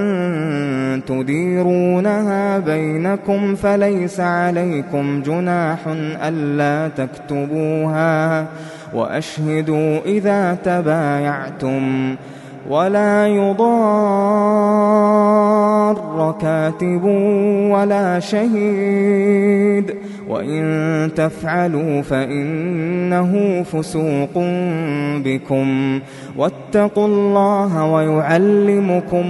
B: تديرونها بينكم فليس عليكم جناح ألا تكتبوها وأشهدوا إذا تبايعتم ولا يضار كاتب ولا شهيد وإن تفعلوا فإنه فسوق بكم واتقوا الله ويعلمكم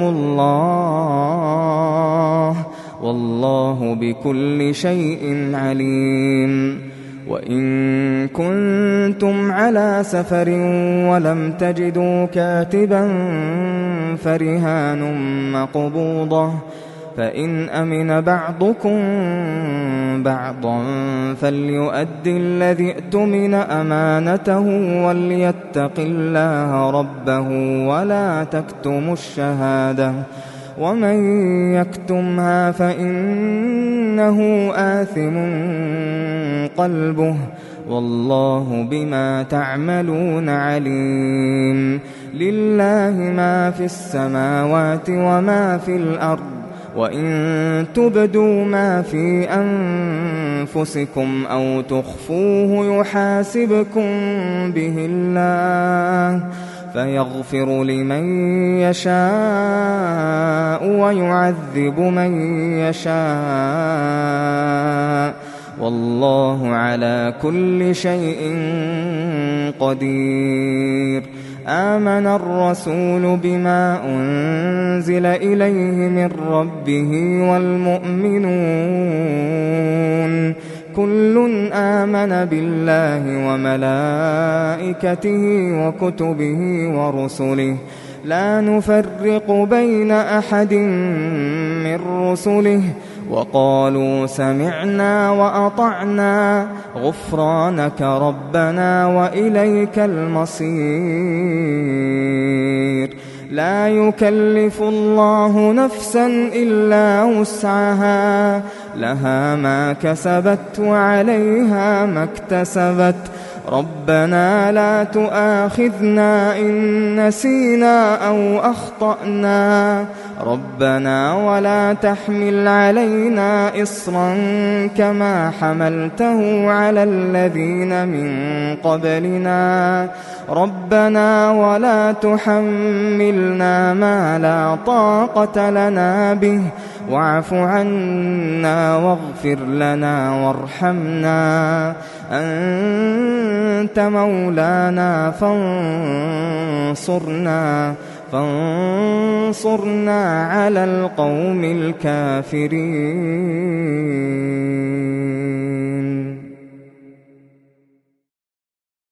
B: الله والله بكل شيء عليم وإن كنتم على سفر ولم تجدوا كاتبا فرهان مقبوضة فإن أمن بعضكم بعضا فليؤدي الذي اؤتمن أمانته وليتق الله ربه ولا تكتموا الشهادة ومن يكتمها فإنه آثم قلبه والله بما تعملون عليم لله ما في السماوات وما في الأرض وإن تبدوا ما في أنفسكم أو تخفوه يحاسبكم به الله فيغفر لمن يشاء ويعذب من يشاء والله على كل شيء قدير آمن الرسول بما أنزل إليه من ربه والمؤمنون كل آمن بالله وملائكته وكتبه ورسله لا نفرق بين أحد من رسله وقالوا سمعنا وأطعنا غفرانك ربنا وإليك المصير لا يكلف الله نفسا إلا وسعها لها ما كسبت وعليها ما اكتسبت ربنا لا تؤاخذنا إن نسينا أو أخطأنا ربنا ولا تحمل علينا إصرا كما حملته على الذين من قبلنا ربنا ولا تحملنا ما لا طاقة لنا به واعف عنا واغفر لنا وارحمنا أنت مولانا فانصرنا على القوم الكافرين.